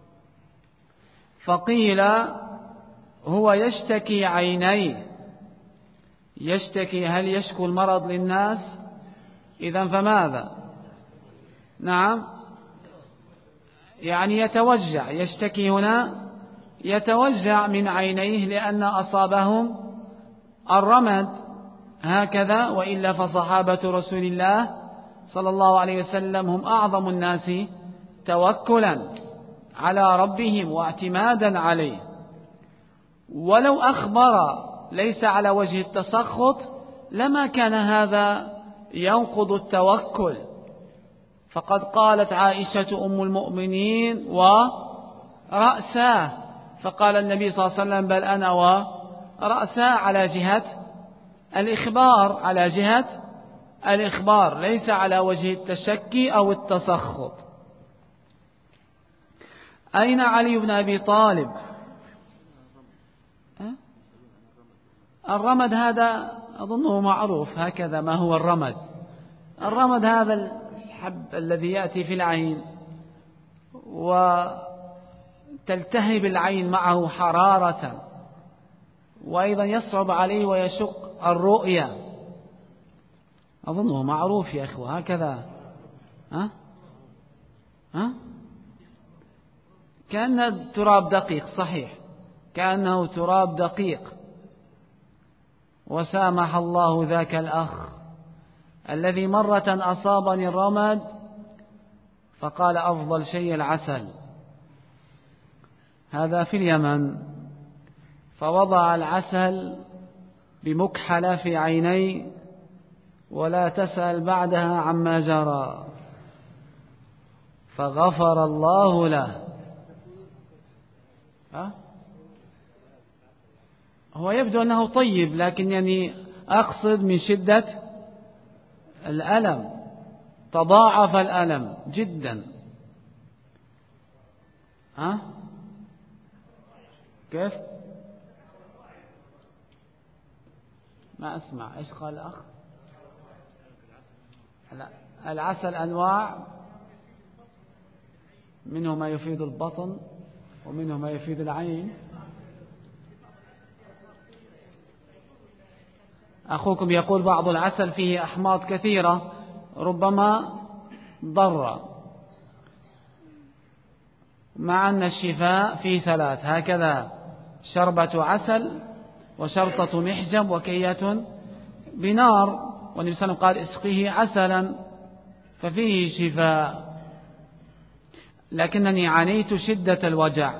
فقيل هو يشتكي عينيه. يشتكي، هل يشكو المرض للناس؟ إذن فماذا؟ نعم، يعني يتوجع. يشتكي هنا يتوجع من عينيه لأن أصابهم الرمد، هكذا. وإلا فصحابة رسول الله صلى الله عليه وسلم هم أعظم الناس توكلا على ربهم واعتمادا عليه. ولو أخبر ليس على وجه التسخط لما كان هذا ينقض التوكل، فقد قالت عائشة أم المؤمنين: ورأساه. فقال النبي صلى الله عليه وسلم: بل أنا ورأساه، على جهة الإخبار، على جهة الإخبار، ليس على وجه التشكي أو التسخط. أين علي بن أبي طالب؟ الرمد هذا أظنه معروف، هكذا. ما هو الرمد؟ الرمد هذا الحب الذي يأتي في العين وتلتهب العين معه حرارة، وأيضا يصعب عليه ويشق الرؤية. أظنه معروف يا أخوة، هكذا. كأنه تراب دقيق، صحيح، كأنه تراب دقيق. وسامح الله ذاك الأخ الذي مرة أصابني الرمد فقال: أفضل شيء العسل. هذا في اليمن، فوضع العسل بمكحلة في عيني، ولا تسأل بعدها عما جرى، فغفر الله له. هو يبدو أنه طيب، لكن يعني أقصد من شدة الألم، تضاعف الألم جدا. كيف؟ ما أسمع إيش قال الأخ؟ لا، العسل أنواع، منه ما يفيد البطن ومنه ما يفيد العين. أخوكم يقول بعض العسل فيه أحماض كثيرة ربما ضر، مع أن الشفاء فيه 3، هكذا: شربة عسل، وشرطة محجم، وكية بنار. والنبي صلى الله عليه وسلم قال: اسقيه عسلا ففيه شفاء. لكنني عانيت شدة الوجع،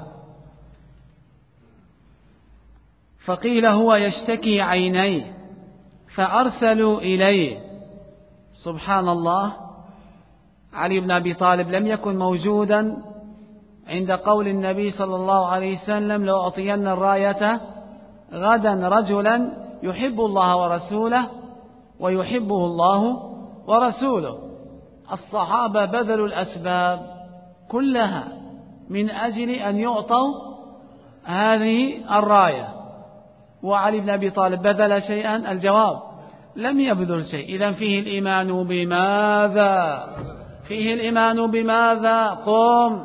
فقيل هو يشتكي عينيه، فأرسلوا إليه. سبحان الله، علي بن أبي طالب لم يكن موجودا عند قول النبي صلى الله عليه وسلم: لو أعطين الراية غدا رجلا يحب الله ورسوله ويحبه الله ورسوله. الصحابة بذلوا الأسباب كلها من أجل أن يعطوا هذه الراية، وعلي بن أبي طالب بذل شيئا؟ الجواب: لم يبذل شيء. إذن فيه الإيمان بماذا؟ فيه الإيمان بماذا؟ قم.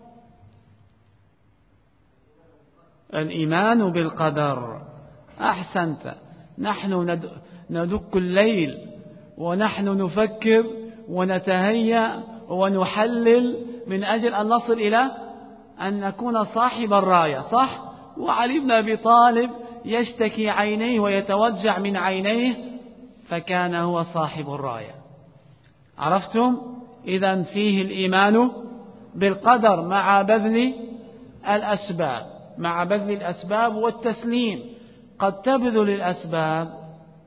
الإيمان بالقدر. أحسنت. نحن ندك الليل ونحن نفكر ونتهيأ ونحلل من أجل أن نصل إلى أن نكون صاحب الراية، صح؟ وعلي بن أبي طالب يشتكي عينيه ويتوجع من عينيه، فكان هو صاحب الراية. عرفتم؟ إذن فيه الإيمان بالقدر مع بذل الأسباب، مع بذل الأسباب والتسليم. قد تبذل الأسباب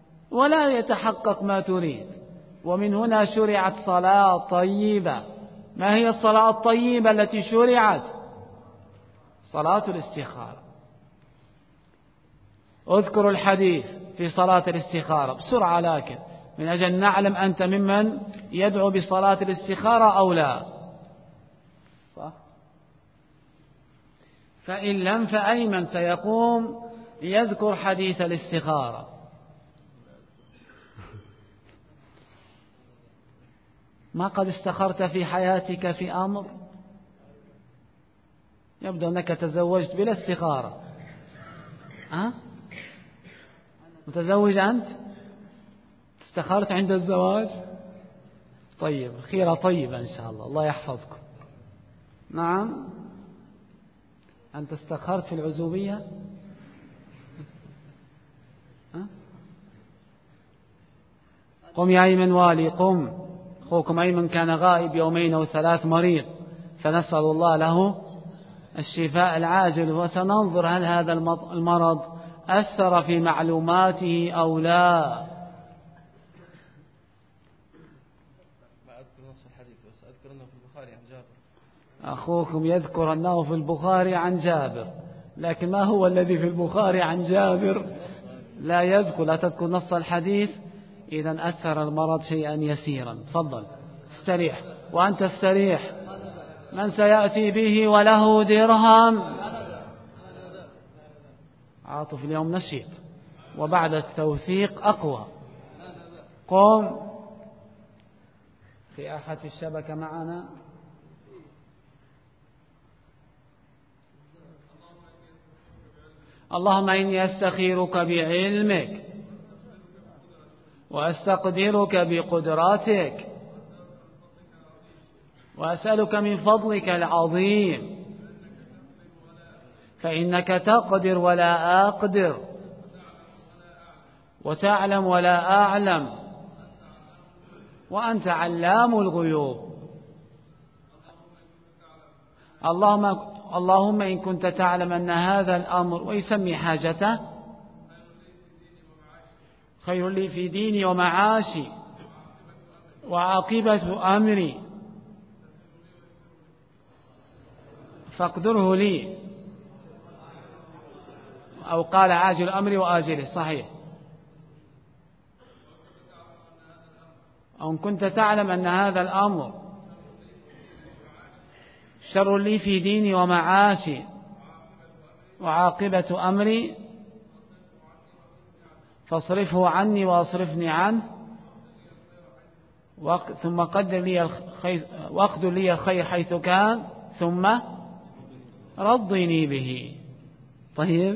ولا يتحقق ما تريد، ومن هنا شرعت صلاة طيبة ما هي الصلاة الطيبة التي شرعت؟ صلاة الاستخارة. اذكر الحديث في صلاة الاستخارة بسرعة، لكن من أجل نعلم أنت ممن يدعو بصلاة الاستخارة أو لا. صح؟ فإن لم فأيمن سيقوم يذكر حديث الاستخارة. ما قد استخرت في حياتك في أمر؟ يبدو أنك تزوجت بلا استخارة. متزوج أنت؟ استخرت عند الزواج؟ طيب، خيرة طيبة إن شاء الله، الله يحفظكم. نعم، أنت استخرت في العزوبية؟ قم يا أيمن والي، قم. أخوكم أيمن كان غائب 2 أو 3 مريض، فنسأل الله له الشفاء العاجل، وسننظر هل هذا المرض أثر في معلوماته أو لا. أخوكم يذكر أنه في البخاري عن جابر، لكن ما هو الذي في البخاري عن جابر؟ لا يذكر، لا تذكر نص الحديث. إذا أثر المرض شيئا يسيرا. تفضل استريح، وأنت استريح. من سيأتي به وله درهم؟ عاطف اليوم نشيط، وبعد التوثيق أقوى. قم. في أحد في الشبكة معنا؟ اللهم إني أستخيرك بعلمك، وأستقدرك بقدراتك، وأسألك من فضلك العظيم، فإنك تقدر ولا أقدر، وتعلم ولا أعلم، وأنت علام الغيوب. اللهم إن كنت تعلم أن هذا الأمر، ويسمي حاجته، خير لي في ديني ومعاشي وعاقبة أمري، فاقدره لي. أو قال عاجل أمري وآجله، صحيح. أو إن كنت تعلم أن هذا الأمر شر لي في ديني ومعاشي وعاقبة أمري، فاصرفه عني وأصرفني عنه، ثم قدر لي واقدر لي الخير حيث كان، ثم رضني به. طيب،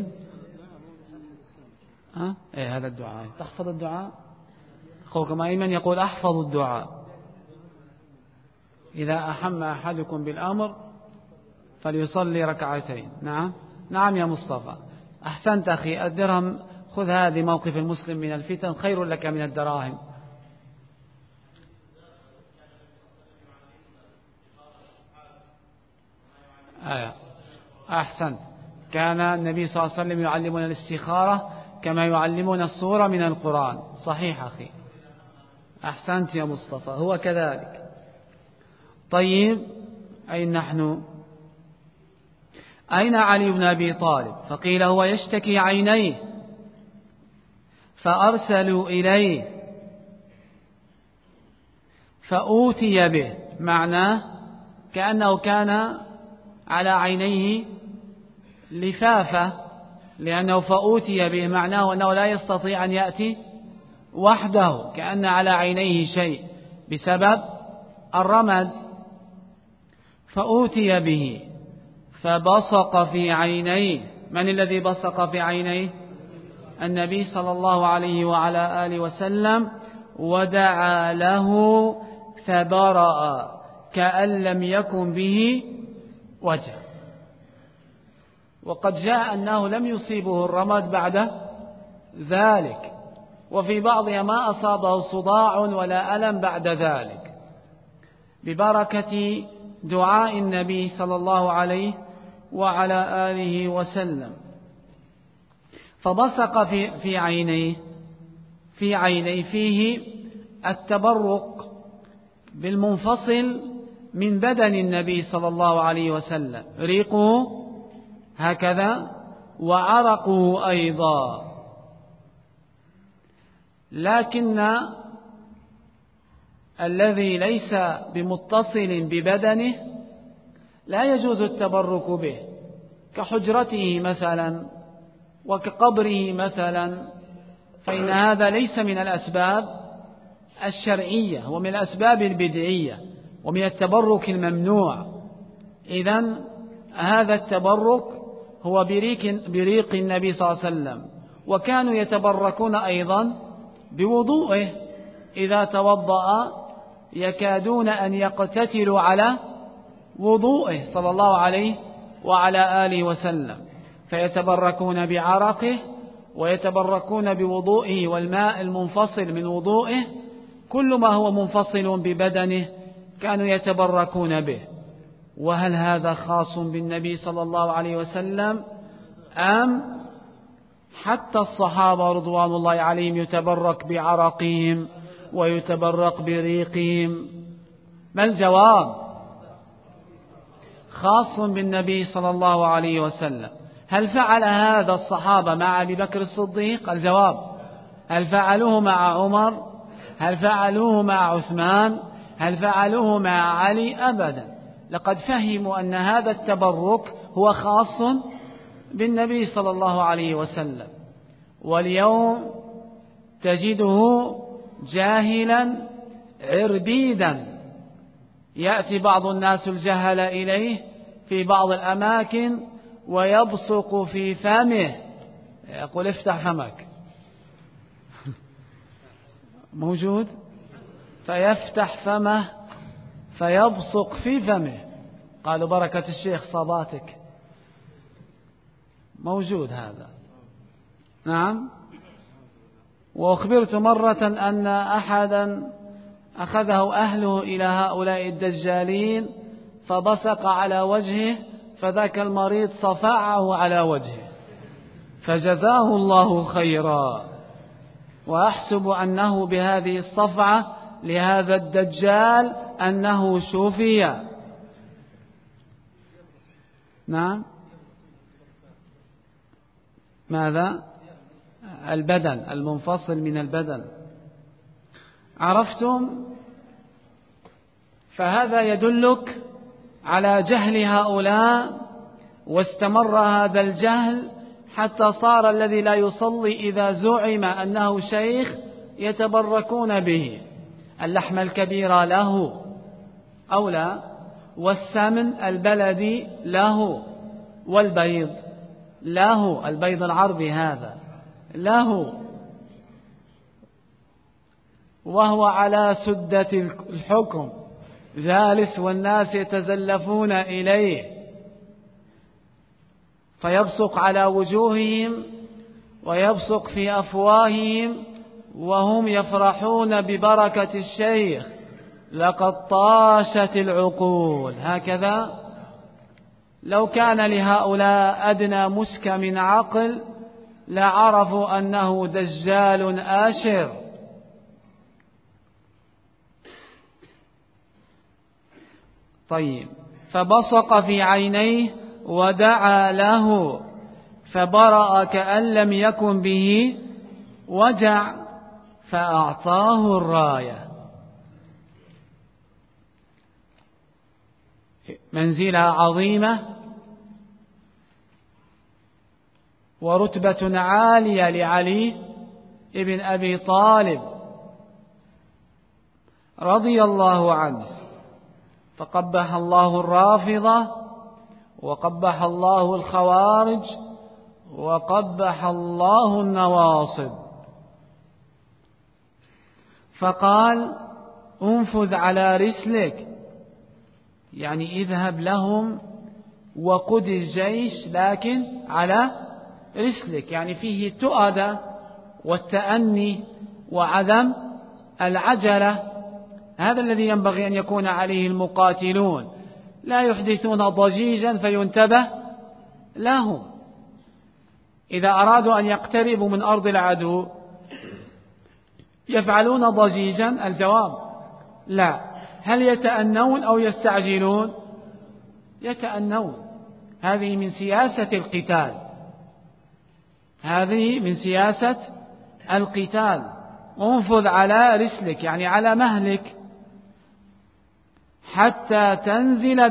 هذا الدعاء. تحفظ الدعاء؟ أخوكم أيمن يقول أحفظ الدعاء. إذا أحم أحدكم بالأمر فليصلي 2 ركعتين. نعم نعم يا مصطفى، أحسنت أخي. الدرهم خذ هذه، موقف المسلم من الفتن خير لك من الدراهم. أحسنت. كان النبي صلى الله عليه وسلم يعلمنا الاستخارة كما يعلمنا السورة من القرآن. صحيح أخي، أحسنت يا مصطفى، هو كذلك. طيب، أين نحن؟ أين علي بن أبي طالب؟ فقيل هو يشتكي عينيه، فأرسلوا إليه فأوتي به. معناه كأنه كان على عينيه لفافة، لأنه فأوتي به معناه أنه لا يستطيع أن يأتي وحده، كأن على عينيه شيء بسبب الرمد. فأوتي به فبصق في عينيه. من الذي بصق في عينيه؟ النبي صلى الله عليه وعلى آله وسلم، ودعا له فبرأ كأن لم يكن به وجه. وقد جاء أنه لم يصيبه الرمد بعد ذلك، وفي بعضها ما أصابه صداع ولا ألم بعد ذلك، ببركة دعاء النبي صلى الله عليه وعلى آله وسلم. فبصق في عينيه فيه التبرق بالمنفصل من بدن النبي صلى الله عليه وسلم، ريقه هكذا وعرقه أيضا. لكن الذي ليس بمتصل ببدنه لا يجوز التبرك به، كحجرته مثلا وكقبره مثلا، فإن هذا ليس من الأسباب الشرعية ومن الأسباب البدعية ومن التبرك الممنوع. إذن هذا التبرك هو بريق النبي صلى الله عليه وسلم. وكانوا يتبركون أيضا بوضوئه، إذا توضأ يكادون أن يقتتلوا على وضوئه صلى الله عليه وعلى آله وسلم، فيتبركون بعرقه ويتبركون بوضوئه والماء المنفصل من وضوئه، كل ما هو منفصل ببدنه كانوا يتبركون به. وهل هذا خاص بالنبي صلى الله عليه وسلم أم حتى الصحابة رضوان الله عليهم يتبرك بعرقهم ويتبرك بريقهم؟ ما الجواب؟ خاص بالنبي صلى الله عليه وسلم. هل فعل هذا الصحابة مع أبي بكر الصديق؟ الجواب: هل فعلوه مع عمر؟ هل فعلوه مع عثمان؟ هل فعلوه مع علي؟ أبدا. لقد فهموا أن هذا التبرك هو خاص بالنبي صلى الله عليه وسلم. واليوم تجده جاهلا عربيدا، يأتي بعض الناس الجهل إليه في بعض الأماكن ويبصق في فمه، يقول افتح فمك موجود، فيفتح فمه فيبصق في فمه. قالوا بركة الشيخ صباتك، موجود هذا. نعم. وأخبرت مرة أن أحدا أخذه أهله إلى هؤلاء الدجالين فبصق على وجهه، فذاك المريض صفعه على وجهه فجزاه الله خيرا. وأحسب أنه بهذه الصفعة لهذا الدجال أنه شفي. نعم. ماذا؟ البدن المنفصل من البدن. عرفتم؟ فهذا يدلك على جهل هؤلاء، واستمر هذا الجهل حتى صار الذي لا يصلي إذا زعم أنه شيخ يتبركون به. اللحم الكبير له أو لا، والسمن البلدي له، والبيض له، البيض العربي هذا له، وهو على سدة الحكم جالس والناس يتزلفون إليه، فيبصق على وجوههم ويبصق في أفواههم وهم يفرحون ببركة الشيخ. لقد طاشت العقول. هكذا لو كان لهؤلاء أدنى مسك من عقل لعرفوا أنه دجال آشر. طيب، فبصق في عينيه ودعا له فبرأ كأن لم يكن به وجع، فأعطاه الراية. منزلة عظيمة ورتبة عالية لعلي ابن أبي طالب رضي الله عنه. فقبح الله الرافضة وقبح الله الخوارج وقبح الله النواصب. فقال: انفذ على رسلك، يعني اذهب لهم وقد الجيش لكن على رسلك، يعني فيه التؤدة والتأني وعدم العجلة. هذا الذي ينبغي أن يكون عليه المقاتلون، لا يحدثون ضجيجا فينتبه لهم. إذا أرادوا أن يقتربوا من أرض العدو يفعلون ضجيجا؟ الجواب: لا. هل يتأنون أو يستعجلون؟ يتأنون. هذه من سياسة القتال، هذه من سياسة القتال. انفذ على رسلك يعني على مهلك حتى تنزل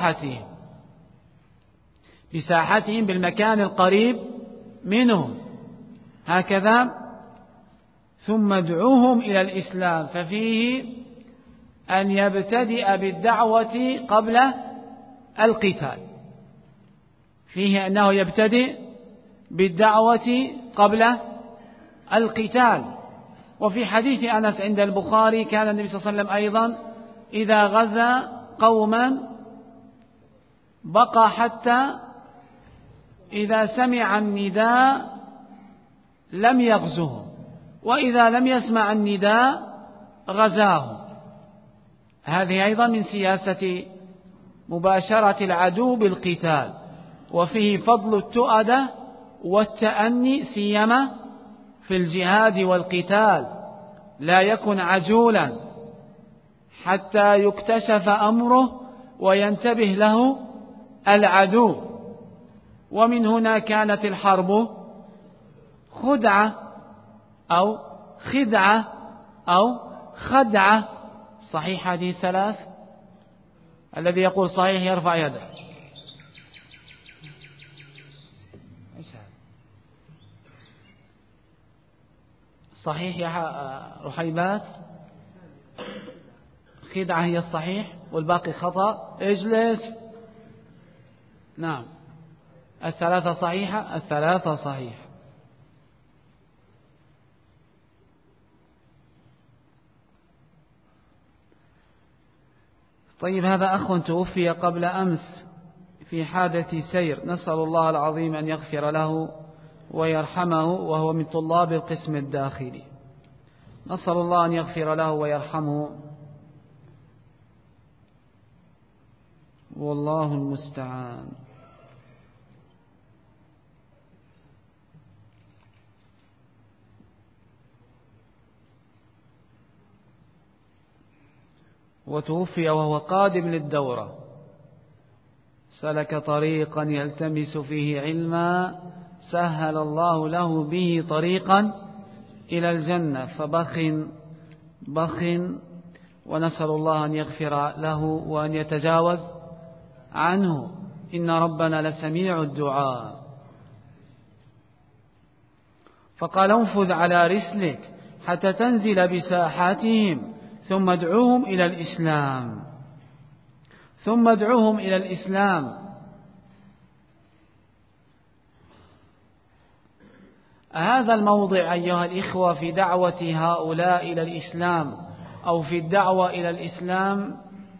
بساحتهم بالمكان القريب منهم، هكذا. ثم ادعوهم إلى الإسلام، ففيه أن يبتدئ بالدعوة قبل القتال، فيه أنه يبتدئ بالدعوة قبل القتال. وفي حديث أنس عند البخاري كان النبي صلى الله عليه وسلم أيضا إذا غزا قوما بقى حتى إذا سمع النداء لم يغزهم، وإذا لم يسمع النداء غزاهم. هذه أيضا من سياسة مباشرة العدو بالقتال. وفيه فضل التؤدة والتأني سيما في الجهاد والقتال، لا يكن عجولا حتى يكتشف أمره وينتبه له العدو. ومن هنا كانت الحرب خدعة أو خدعة أو خدعة. صحيح هذه الثلاث؟ الذي يقول صحيح يرفع يده. صحيح يا رحيبات؟ خدعة هي الصحيح والباقي خطأ. اجلس. نعم، الثلاثة صحيحة، الثلاثة صحيح. طيب، هذا أخ توفي قبل أمس في حادث سير، نسأل الله العظيم أن يغفر له ويرحمه، وهو من طلاب القسم الداخلي. نسأل الله أن يغفر له ويرحمه، والله المستعان. وتوفي وهو قادم للدورة، سلك طريقا يلتمس فيه علما سهل الله له به طريقا إلى الجنة، فبخ ونسأل الله أن يغفر له وأن يتجاوز عنه، إن ربنا لسميع الدعاء. فقال انفذ على رسلك حتى تنزل بساحاتهم ثم ادعوهم إلى الإسلام. هذا الموضع أيها الإخوة في دعوة هؤلاء إلى الإسلام أو في الدعوة إلى الإسلام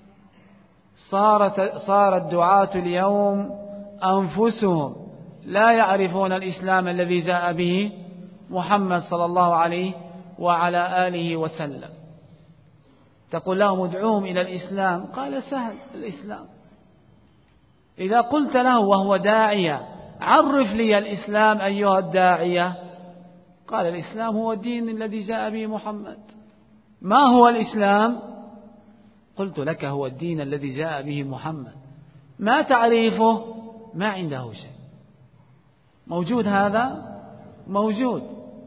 صار الدعاة اليوم أنفسهم لا يعرفون الإسلام الذي جاء به محمد صلى الله عليه وعلى آله وسلم. تقول لهم ادعوهم إلى الإسلام، قال سهل الإسلام. إذا قلت له وهو داعية عرف لي الإسلام أيها الداعية، قال الإسلام هو الدين الذي جاء به محمد. ما هو الإسلام؟ قلت لك هو الدين الذي جاء به محمد. ما تعريفه؟ ما عنده شيء. موجود هذا؟ موجود.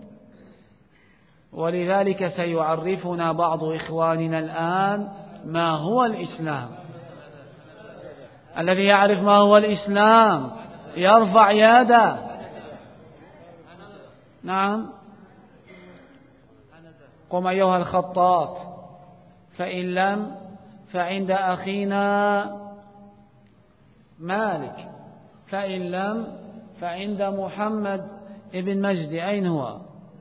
ولذلك سيعرفنا بعض إخواننا الآن ما هو الإسلام. الذي يعرف ما هو الإسلام يرفع يده. نعم، قم أيها الخطاط، فإن لم فعند أخينا مالك، فإن لم فعند محمد ابن مجدي. أين هو؟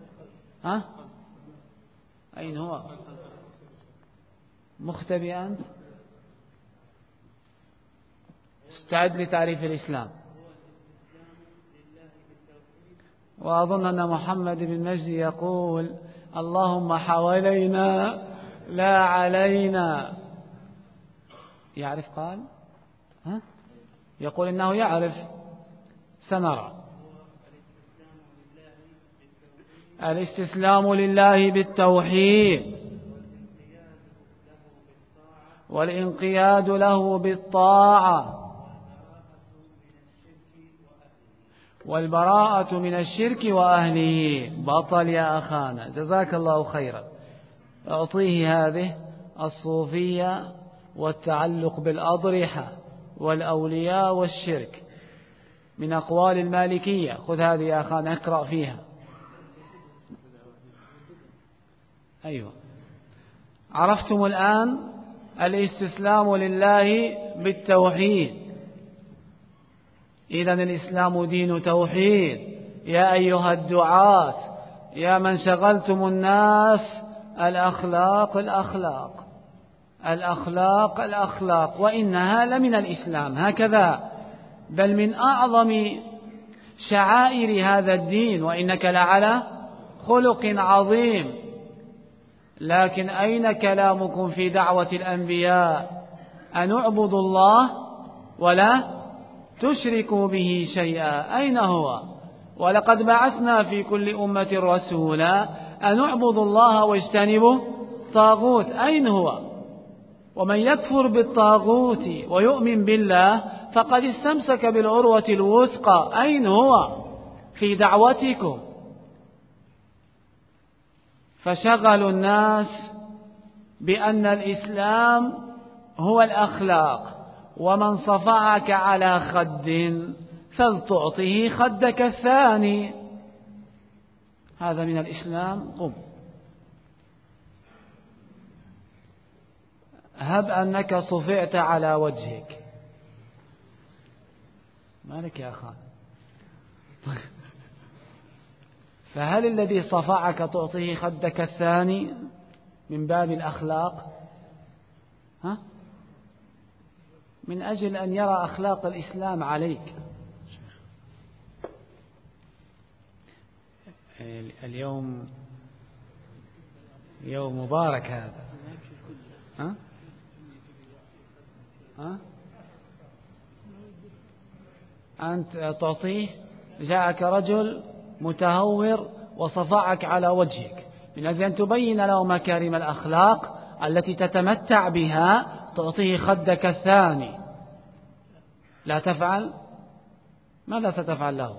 أين هو؟ مختبئ أنت؟ استعد لتعريف الإسلام. وأظن أن محمد بن مجدي يقول اللهم حوالينا لا علينا. يعرف؟ قال يقول إنه يعرف. سنرى. الاستسلام لله بالتوحيد والانقياد له بالطاعة والبراءة من الشرك وأهله. بطل يا أخانا، جزاك الله خيرا. أعطيه هذه الصوفية والتعلق بالأضرحة والأولياء والشرك من أقوال المالكية. خذ هذه يا أخانا اقرأ فيها. أيوة، عرفتم الآن الاستسلام لله بالتوحيد. إذن الإسلام دين توحيد. يا أيها الدعاة، يا من شغلتم الناس، الأخلاق الأخلاق الأخلاق الأخلاق، وإنها لمن الإسلام هكذا، بل من أعظم شعائر هذا الدين، وإنك لعلى خلق عظيم. لكن أين كلامكم في دعوة الأنبياء أن اعبدوا الله ولا تشركوا به شيئا؟ أين هو؟ ولقد بعثنا في كل أمة رسولا أن اعبدوا الله واجتنبوا الطاغوت. أين هو؟ ومن يكفر بالطاغوت ويؤمن بالله فقد استمسك بالعروة الوثقى. أين هو في دعوتكم؟ فشغلوا الناس بأن الإسلام هو الأخلاق، ومن صفعك على خد فلتعطه خدك الثاني. هذا من الإسلام. قم، هب أنك صفعت على وجهك. مالك يا أخان؟ فهل الذي صفعك تعطيه خدك الثاني من باب الأخلاق؟ ها؟ من أجل أن يرى أخلاق الإسلام عليك. اليوم يوم مبارك هذا. ها؟ ها؟ أنت تعطيه، جاءك رجل متهور وصفعك على وجهك، من أجل أن تبين له مكارم الأخلاق التي تتمتع بها، تعطيه خدك الثاني. لا تفعل، ماذا ستفعل له؟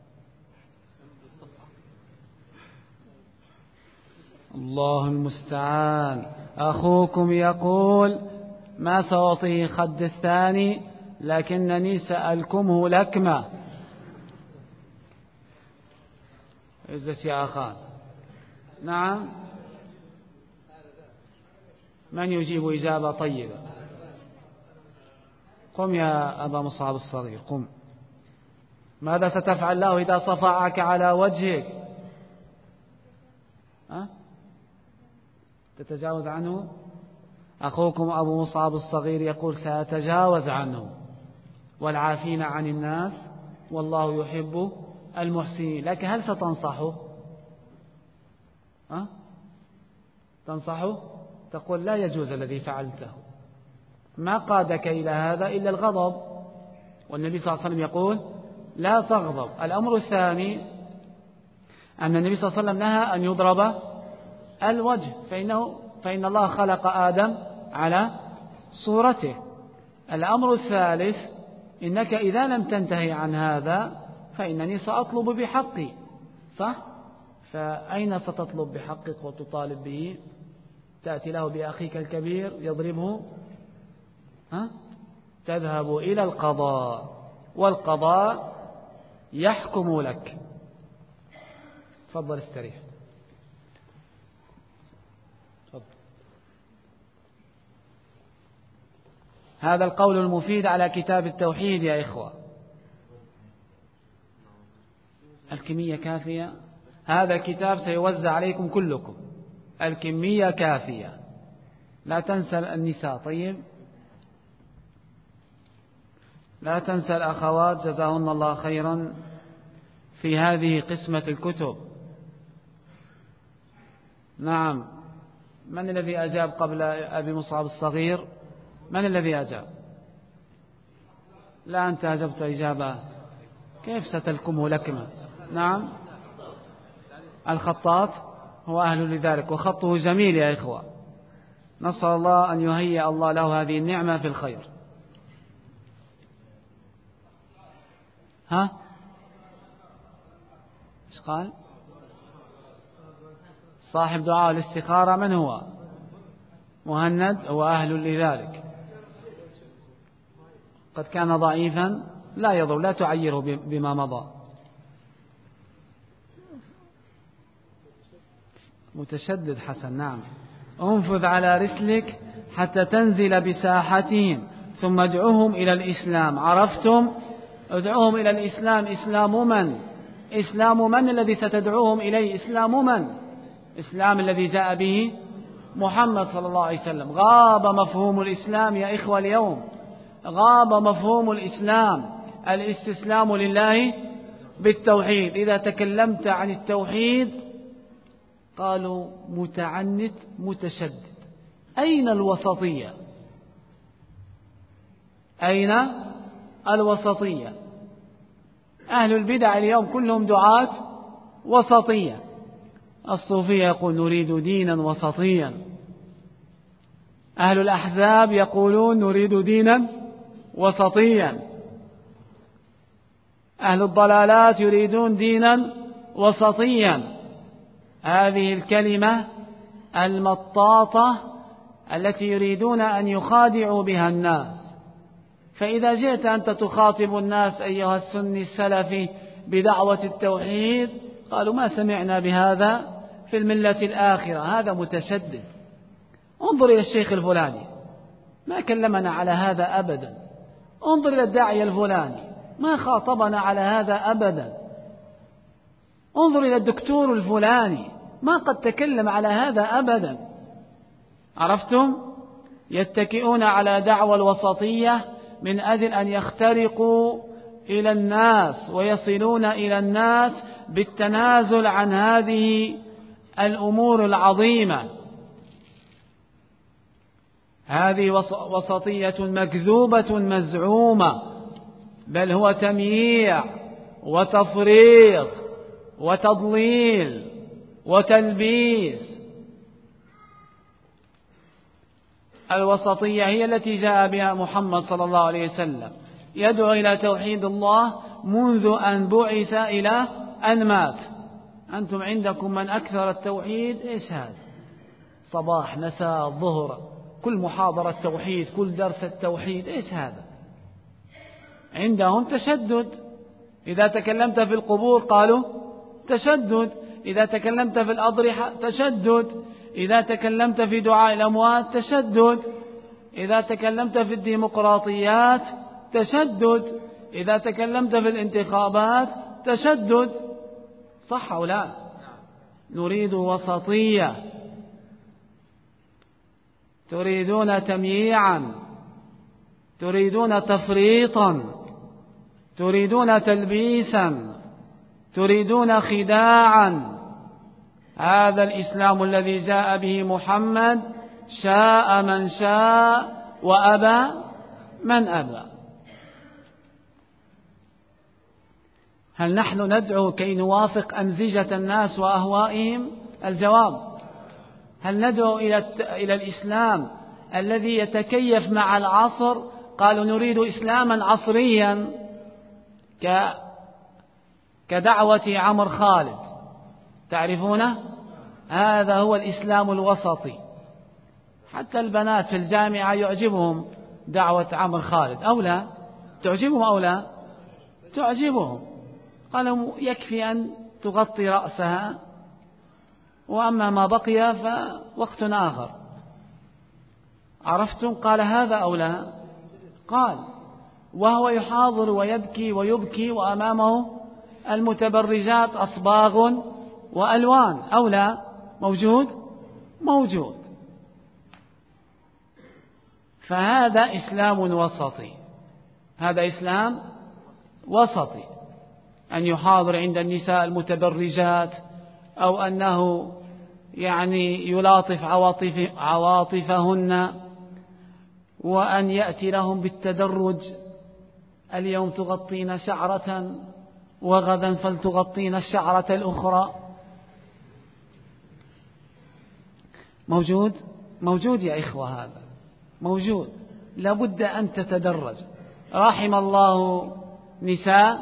الله المستعان. أخوكم يقول ما سأعطيه خد الثاني، لكنني سألكمه لكمة. عزت يا أخان. نعم، من يجيب إجابة طيبة؟ قم يا أبا مصعب الصغير، قم. ماذا ستفعل له إذا صفعك على وجهك؟ أه؟ تتجاوز عنه؟ أخوكم أبو مصعب الصغير يقول سأتجاوز عنه، والعافين عن الناس والله يحب المحسنين. لكن هل ستنصحه؟ أه؟ تنصحه؟ تقول لا يجوز الذي فعلته، ما قادك إلى هذا إلا الغضب، والنبي صلى الله عليه وسلم يقول لا تغضب. الأمر الثاني أن النبي صلى الله عليه وسلم نهى أن يضرب الوجه، فإن الله خلق آدم على صورته. الأمر الثالث إنك إذا لم تنتهي عن هذا فإنني سأطلب بحقي، صح؟ فأين ستطلب بحقك وتطالب به؟ تأتي له بأخيك الكبير يضربه؟ ها؟ تذهب إلى القضاء، والقضاء يحكم لك. تفضل استريح. تفضل. هذا القول المفيد على كتاب التوحيد يا إخوة. الكمية كافية. هذا الكتاب سيوزع عليكم كلكم، الكمية كافية. لا تنسى النساء، طيب لا تنسى الأخوات جزاهن الله خيرا في هذه قسمة الكتب. نعم، من الذي أجاب قبل أبي مصعب الصغير؟ من الذي أجاب؟ لا، أنت أجبت إجابة كيف ستلكمه لكمة؟ نعم، الخطاط هو أهل لذلك، وخطه جميل يا إخوة. نسأل الله أن يهيئ الله له هذه النعمة في الخير. ها؟ إيش قال؟ صاحب دعاء الاستخارة من هو؟ مهند هو أهل لذلك. قد كان ضعيفا لا يضر، لا تعيره بما مضى. متشدد حسن، نعم. انفذ على رسلك حتى تنزل بساحتهم ثم ادعوهم إلى الإسلام. عرفتم؟ ادعوهم إلى الإسلام. إسلام من؟ إسلام من الذي ستدعوهم إليه؟ إسلام من؟ إسلام الذي جاء به محمد صلى الله عليه وسلم. غاب مفهوم الإسلام يا إخوة اليوم، غاب مفهوم الإسلام. الاستسلام لله بالتوحيد. إذا تكلمت عن التوحيد قالوا متعنت متشدد. أين الوسطية؟ أين الوسطية؟ أهل البدع اليوم كلهم دعاة وسطية. الصوفية يقول نريد دينا وسطيا، أهل الأحزاب يقولون نريد دينا وسطيا، أهل الضلالات يريدون دينا وسطيا. هذه الكلمة المطاطة التي يريدون أن يخادعوا بها الناس. فإذا جئت أنت تخاطب الناس أيها السني السلفي بدعوة التوحيد قالوا ما سمعنا بهذا في الملة الآخرة، هذا متشدد. انظر إلى الشيخ الفلاني ما كلمنا على هذا أبدا، انظر إلى الداعية الفلاني ما خاطبنا على هذا أبدا، انظر إلى الدكتور الفلاني ما قد تكلم على هذا أبدا. عرفتم؟ يتكئون على دعوى الوسطية من أجل أن يخترقوا إلى الناس ويصلون إلى الناس بالتنازل عن هذه الأمور العظيمة. هذه وسطية مكذوبة مزعومة، بل هو تمييع وتفريط وتضليل وتلبيس. الوسطية هي التي جاء بها محمد صلى الله عليه وسلم، يدعو إلى توحيد الله منذ أن بعث إلى أن مات. أنتم عندكم من أكثر التوحيد إيش هذا؟ صباح مساء ظهر كل محاضرة توحيد، كل درس التوحيد، إيش هذا؟ عندهم تشدد. إذا تكلمت في القبور قالوا تشدد، إذا تكلمت في الأضرحة تشدد، إذا تكلمت في دعاء الأموات تشدد، إذا تكلمت في الديمقراطيات تشدد، إذا تكلمت في الانتخابات تشدد. صح أو لا؟ نريد وسطية. تريدون تمييعا، تريدون تفريطا، تريدون تلبيسا، تريدون خداعا. هذا الإسلام الذي جاء به محمد شاء من شاء وأبى من أبى. هل نحن ندعو كي نوافق أمزجة الناس وأهوائهم؟ الجواب: هل ندعو إلى الإسلام الذي يتكيف مع العصر؟ قالوا نريد إسلاما عصريا كدعوة عمرو خالد، تعرفونه؟ هذا هو الإسلام الوسطي. حتى البنات في الجامعة يعجبهم دعوة عمرو خالد أو لا؟ تعجبهم أو لا؟ تعجبهم. قالوا يكفي أن تغطي رأسها، وأما ما بقي فوقت آخر. عرفتم؟ قال هذا أو لا؟ قال، وهو يحاضر ويبكي ويبكي وأمامه المتبرجات أصباغ وألوان أو لا؟ موجود؟ موجود. فهذا إسلام وسطي، هذا إسلام وسطي. أن يحاضر عند النساء المتبرجات، أو أنه يلاطف عواطفهن، وأن يأتي لهم بالتدرج. اليوم تغطين شعرة وغدا فلتغطين الشعرة الأخرى. موجود؟ موجود يا إخوة، هذا موجود، لابد أن تتدرج. رحم الله نساء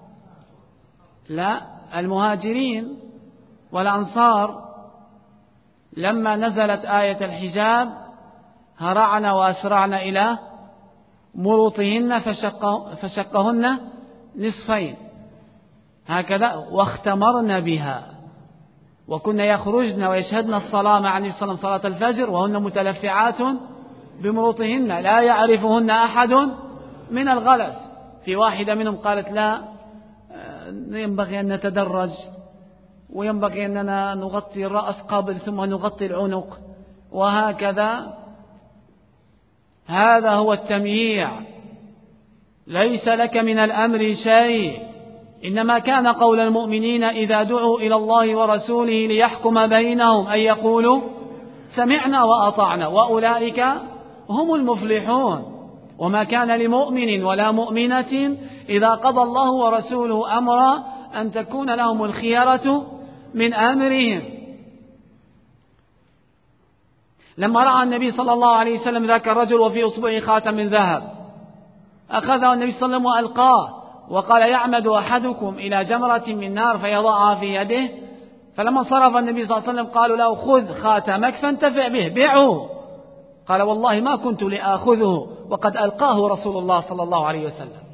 لا المهاجرين والأنصار لما نزلت آية الحجاب هرعن وأسرعن إلى مروطهن فشقهن نصفين هكذا واختمرن بها، وكنا يخرجن ويشهدن الصلاة مع النبي صلى الله عليه وسلم صلاة الفجر وهن متلفعات بمروطهن لا يعرفهن أحد من الغلس. في واحدة منهم قالت لا ينبغي أن نتدرج، وينبغي أننا نغطي الرأس قبل ثم نغطي العنق، وهكذا. هذا هو التمييع، ليس لك من الأمر شيء، إنما كان قول المؤمنين إذا دعوا إلى الله ورسوله ليحكم بينهم أن يقولوا سمعنا وأطعنا وأولئك هم المفلحون. وما كان لمؤمن ولا مؤمنة إذا قضى الله ورسوله أمرا أن تكون لهم الخيرة من أمرهم. لما رأى النبي صلى الله عليه وسلم ذاك الرجل وفي أصبعه خاتم من ذهب أخذه النبي صلى الله عليه وسلم وألقاه وقال يعمد أحدكم إلى جمرة من نار فيضعها في يده، فلما صرف النبي صلى الله عليه وسلم قالوا له خذ خاتمك فانتفع به بيعه، قال والله ما كنت لآخذه وقد ألقاه رسول الله صلى الله عليه وسلم.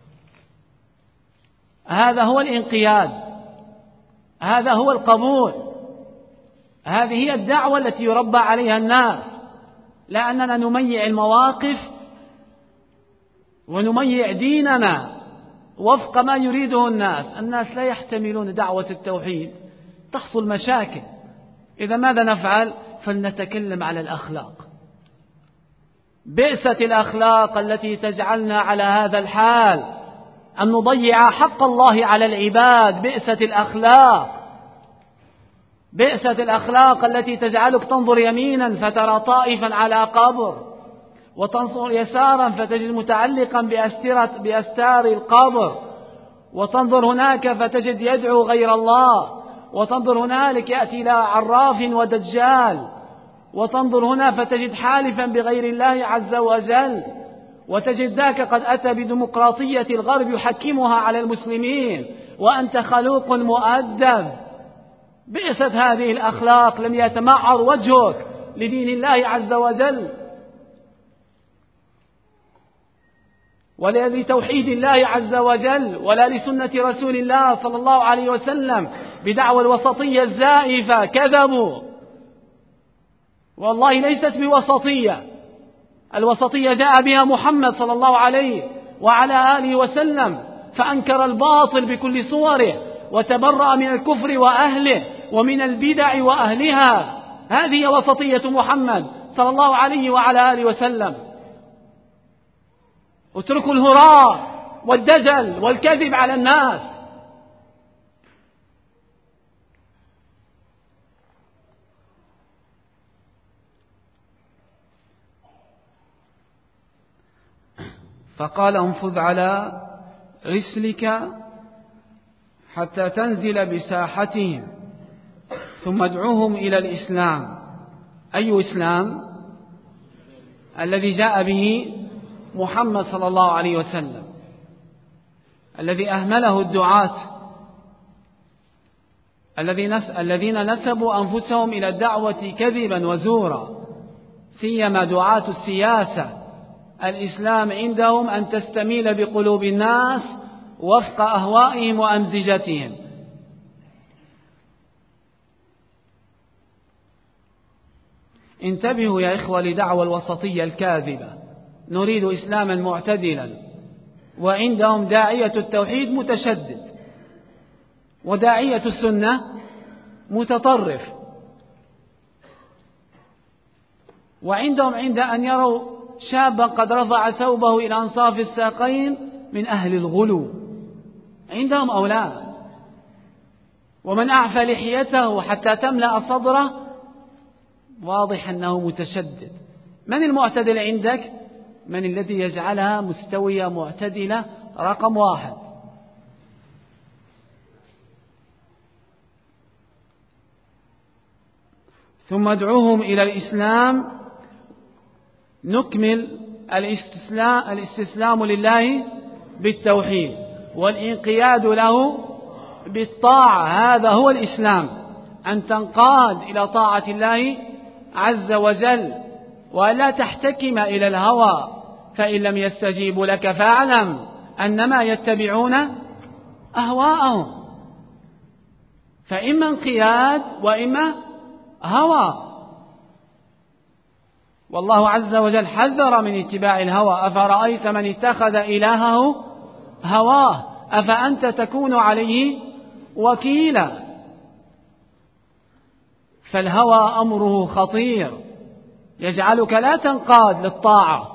هذا هو الانقياد، هذا هو القبول، هذه هي الدعوة التي يربى عليها الناس، لا أننا نميع المواقف ونميع ديننا وفق ما يريده الناس. الناس لا يحتملون دعوة التوحيد، تحصل مشاكل. إذا ماذا نفعل؟ فلنتكلم على الأخلاق. بئست الأخلاق التي تجعلنا على هذا الحال، أن نضيع حق الله على العباد. بئست الأخلاق، بئست الأخلاق التي تجعلك تنظر يمينا فترى طائفا على قبر، وتنظر يسارا فتجد متعلقا بأستار القبر، وتنظر هناك فتجد يدعو غير الله، وتنظر هنالك يأتي إلى عراف ودجال، وتنظر هنا فتجد حالفا بغير الله عز وجل، وتجد ذاك قد أتى بديمقراطية الغرب يحكمها على المسلمين وأنت خلوق مؤدب. بئست هذه الأخلاق، لم يتمعر وجهك لدين الله عز وجل ولا لتوحيد الله عز وجل ولا لسنة رسول الله صلى الله عليه وسلم بدعوى الوسطية الزائفة. كذبوا، والله ليست بوسطية. الوسطية جاء بها محمد صلى الله عليه وعلى آله وسلم، فأنكر الباطل بكل صوره وتبرأ من الكفر وأهله ومن البدع وأهلها. هذه وسطية محمد صلى الله عليه وعلى آله وسلم. اتركوا الهراء والدجل والكذب على الناس. فقال انفذ على رسلك حتى تنزل بساحتهم ثم ادعوهم إلى الإسلام. أي إسلام؟ الذي جاء به محمد صلى الله عليه وسلم، الذي أهمله الدعاة الذين نسبوا أنفسهم إلى الدعوة كذبا وزورا، سيما دعاة السياسة. الإسلام عندهم أن تستميل بقلوب الناس وفق أهوائهم وأمزجتهم. انتبهوا يا إخوة لدعوى الوسطية الكاذبة. نريد إسلاما معتدلا، وعندهم داعية التوحيد متشدد، وداعية السنة متطرف، وعندهم عند أن يروا شابا قد رفع ثوبه إلى أنصاف الساقين من أهل الغلو، عندهم أولاد. ومن أعفى لحيته حتى تملأ صدره واضح أنه متشدد. من المعتدل عندك؟ من الذي يجعلها مستوية معتدلة؟ رقم 1. ثم ادعوهم إلى الإسلام. نكمل الاستسلام لله بالتوحيد والانقياد له بالطاعة، هذا هو الإسلام، أن تنقاد إلى طاعة الله عز وجل ولا تحتكم إلى الهوى، فإن لم يستجيبوا لك فاعلم أنما يتبعون أهواءهم، فإما انقياد وإما هوى. والله عز وجل حذر من اتباع الهوى: أفرأيت من اتخذ إلهه هواه أفأنت تكون عليه وكيلا. فالهوى أمره خطير، يجعلك لا تنقاد للطاعة.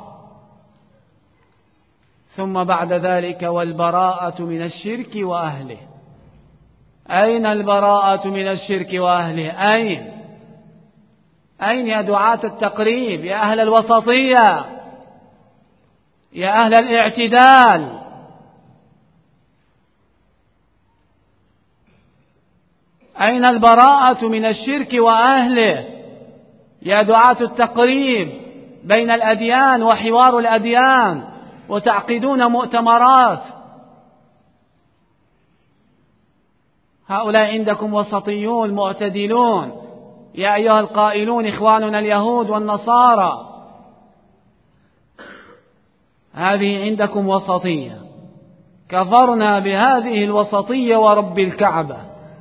ثم بعد ذلك والبراءة من الشرك وأهله. أين البراءة من الشرك وأهله؟ أين يا دعاة التقريب، يا أهل الوسطية، يا أهل الاعتدال؟ أين البراءة من الشرك وأهله يا دعاة التقريب بين الأديان وحوار الأديان وتعقدون مؤتمرات؟ هؤلاء عندكم وسطيون معتدلون، يا أيها القائلون إخواننا اليهود والنصارى، هذه عندكم وسطية. كفرنا بهذه الوسطية ورب الكعبة.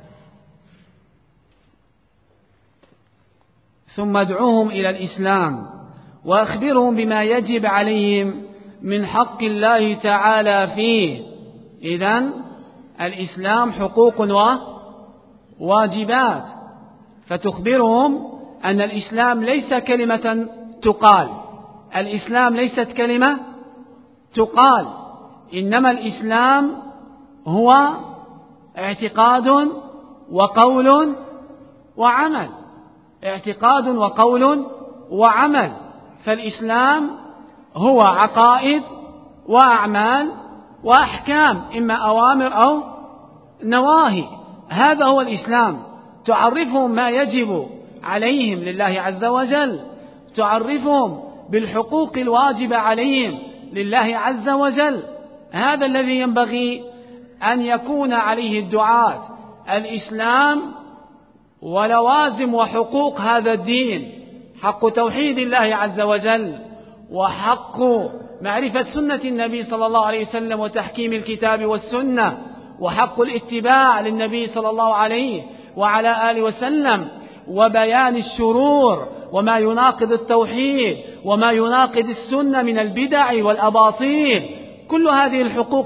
ثم ادعوهم إلى الإسلام وأخبرهم بما يجب عليهم من حق الله تعالى فيه. إذن الإسلام حقوق وواجبات، فتخبرهم أن الإسلام ليس كلمة تقال، الإسلام ليست كلمة تقال، إنما الإسلام هو اعتقاد وقول وعمل، اعتقاد وقول وعمل. فالإسلام هو عقائد وأعمال وأحكام، إما أوامر أو نواهي، هذا هو الإسلام. تعرفهم ما يجب عليهم لله عز وجل، تعرفهم بالحقوق الواجبة عليهم لله عز وجل. هذا الذي ينبغي أن يكون عليه الدعاة، الإسلام ولوازم وحقوق هذا الدين: حق توحيد الله عز وجل، وحق معرفة سنة النبي صلى الله عليه وسلم وتحكيم الكتاب والسنة، وحق الاتباع للنبي صلى الله عليه وعلى آله وسلم، وبيان الشرور وما يناقض التوحيد وما يناقض السنة من البدع والأباطيل. كل هذه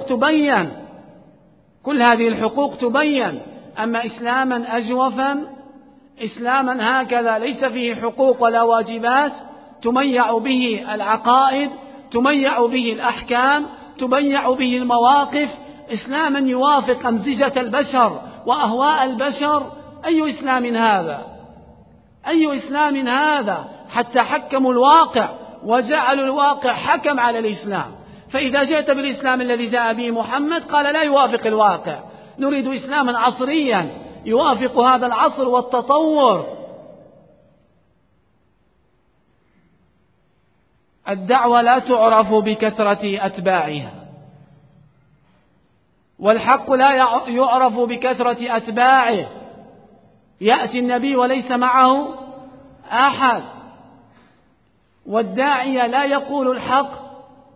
الحقوق تبين. أما إسلاما أجوفا، إسلاما هكذا ليس فيه حقوق ولا واجبات، تميع به العقائد، تميع به الأحكام، تميع به المواقف، إسلاما يوافق أمزجة البشر وأهواء البشر، أي إسلام هذا؟ أي إسلام هذا؟ حتى حكموا الواقع وجعلوا الواقع حكم على الإسلام. فإذا جئت بالإسلام الذي جاء به محمد قال لا يوافق الواقع، نريد إسلاما عصريا يوافق هذا العصر والتطور. الدعوة لا تعرف بكثرة أتباعها، والحق لا يعرف بكثرة أتباعه. يأتي النبي وليس معه أحد، والداعية لا يقول الحق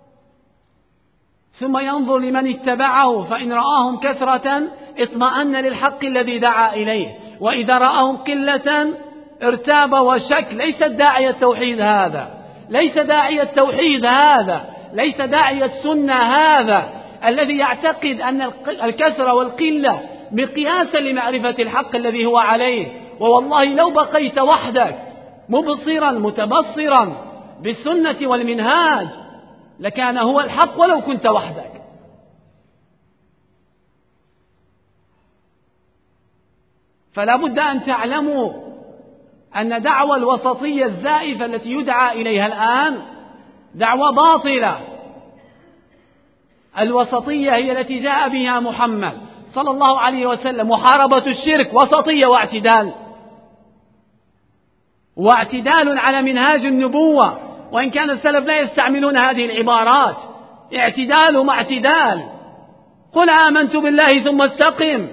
ثم ينظر لمن اتبعه، فإن رآهم كثرة اطمأن للحق الذي دعا إليه، وإذا رآهم قلة ارتاب وشك. ليس داعي التوحيد هذا، ليس داعي التوحيد هذا، ليس داعي السنة هذا الذي يعتقد أن الكثرة والقلة مقياسا لمعرفة الحق الذي هو عليه. ووالله لو بقيت وحدك مبصرا متبصرا بالسنة والمنهاج لكان هو الحق ولو كنت وحدك. فلا بد أن تعلموا أن دعوى الوسطية الزائفة التي يدعى إليها الآن دعوى باطلة. الوسطية هي التي جاء بها محمد صلى الله عليه وسلم، محاربة الشرك وسطية واعتدال. واعتدال على منهاج النبوة، وإن كان السلف لا يستعملون هذه العبارات، اعتدال مع اعتدال. قل آمنت بالله ثم استقم،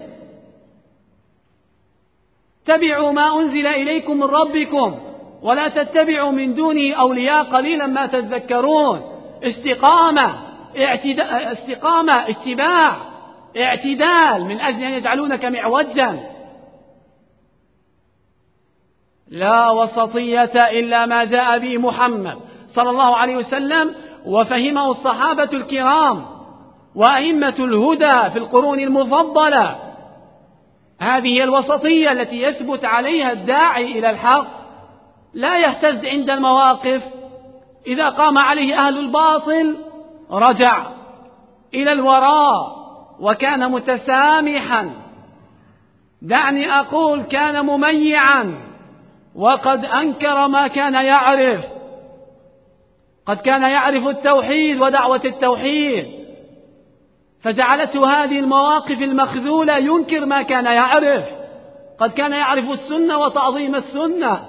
اتبعوا ما أنزل إليكم من ربكم ولا تتبعوا من دونه أولياء قليلا ما تذكرون. استقامة، اتباع، اعتدال، من أجل أن يجعلونك معوجا. لا وسطية إلا ما جاء به محمد صلى الله عليه وسلم وفهمه الصحابة الكرام وأئمة الهدى في القرون المفضلة. هذه هي الوسطية التي يثبت عليها الداعي إلى الحق، لا يهتز عند المواقف. إذا قام عليه أهل الباطل رجع إلى الوراء وكان متسامحا. دعني أقول كان مميعا، وقد أنكر ما كان يعرف. قد كان يعرف التوحيد ودعوة التوحيد، فجعلته هذه المواقف المخذولة ينكر ما كان يعرف. قد كان يعرف السنة وتعظيم السنة،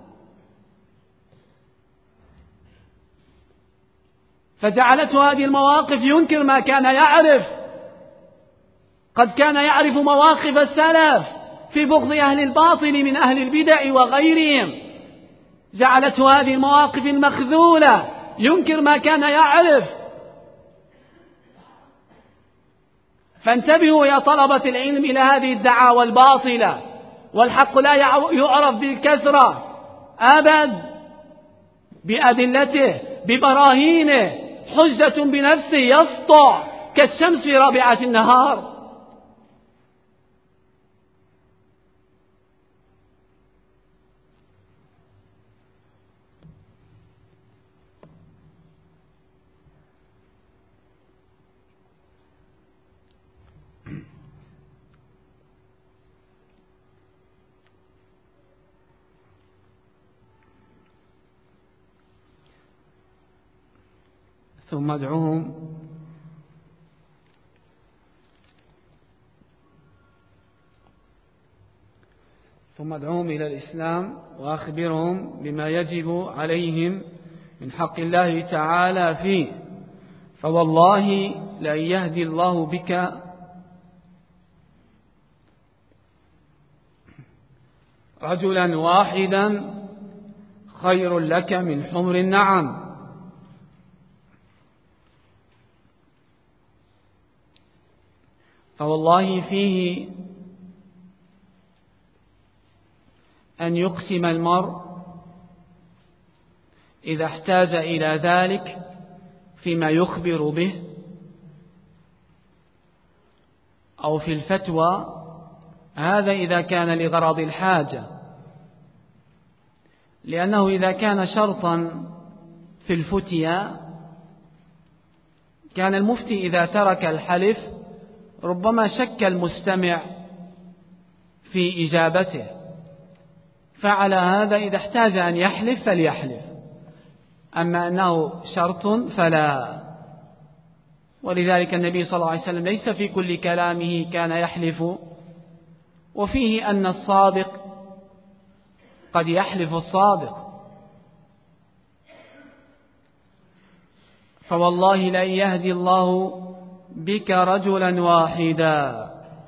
فجعلته هذه المواقف ينكر ما كان يعرف. قد كان يعرف مواقف السلف في بغض أهل الباطل من أهل البدع وغيرهم، جعلته هذه المواقف المخذولة ينكر ما كان يعرف. فانتبهوا يا طلبة العلم إلى هذه الدعاوى الباطلة، والحق لا يعرف بالكثرة أبد، بأدلته ببراهينه، حجة بنفسه يسطع كالشمس في رابعة النهار. ثم ادعوهم إلى الإسلام وأخبرهم بما يجب عليهم من حق الله تعالى فيه، فوالله لأن يهدي الله بك رجلا واحدا خير لك من حمر النعم. فوالله فيه أن يقسم المرء إذا احتاج إلى ذلك فيما يخبر به أو في الفتوى، هذا إذا كان لغرض الحاجة، لأنه إذا كان شرطا في الفتيا كان المفتي إذا ترك الحلف ربما شك المستمع في إجابته، فعلى هذا إذا احتاج أن يحلف فليحلف، أما أنه شرط فلا. ولذلك النبي صلى الله عليه وسلم ليس في كل كلامه كان يحلف، وفيه أن الصادق قد يحلف الصادق. فوالله لن يهدي الله بك رجلا واحدا،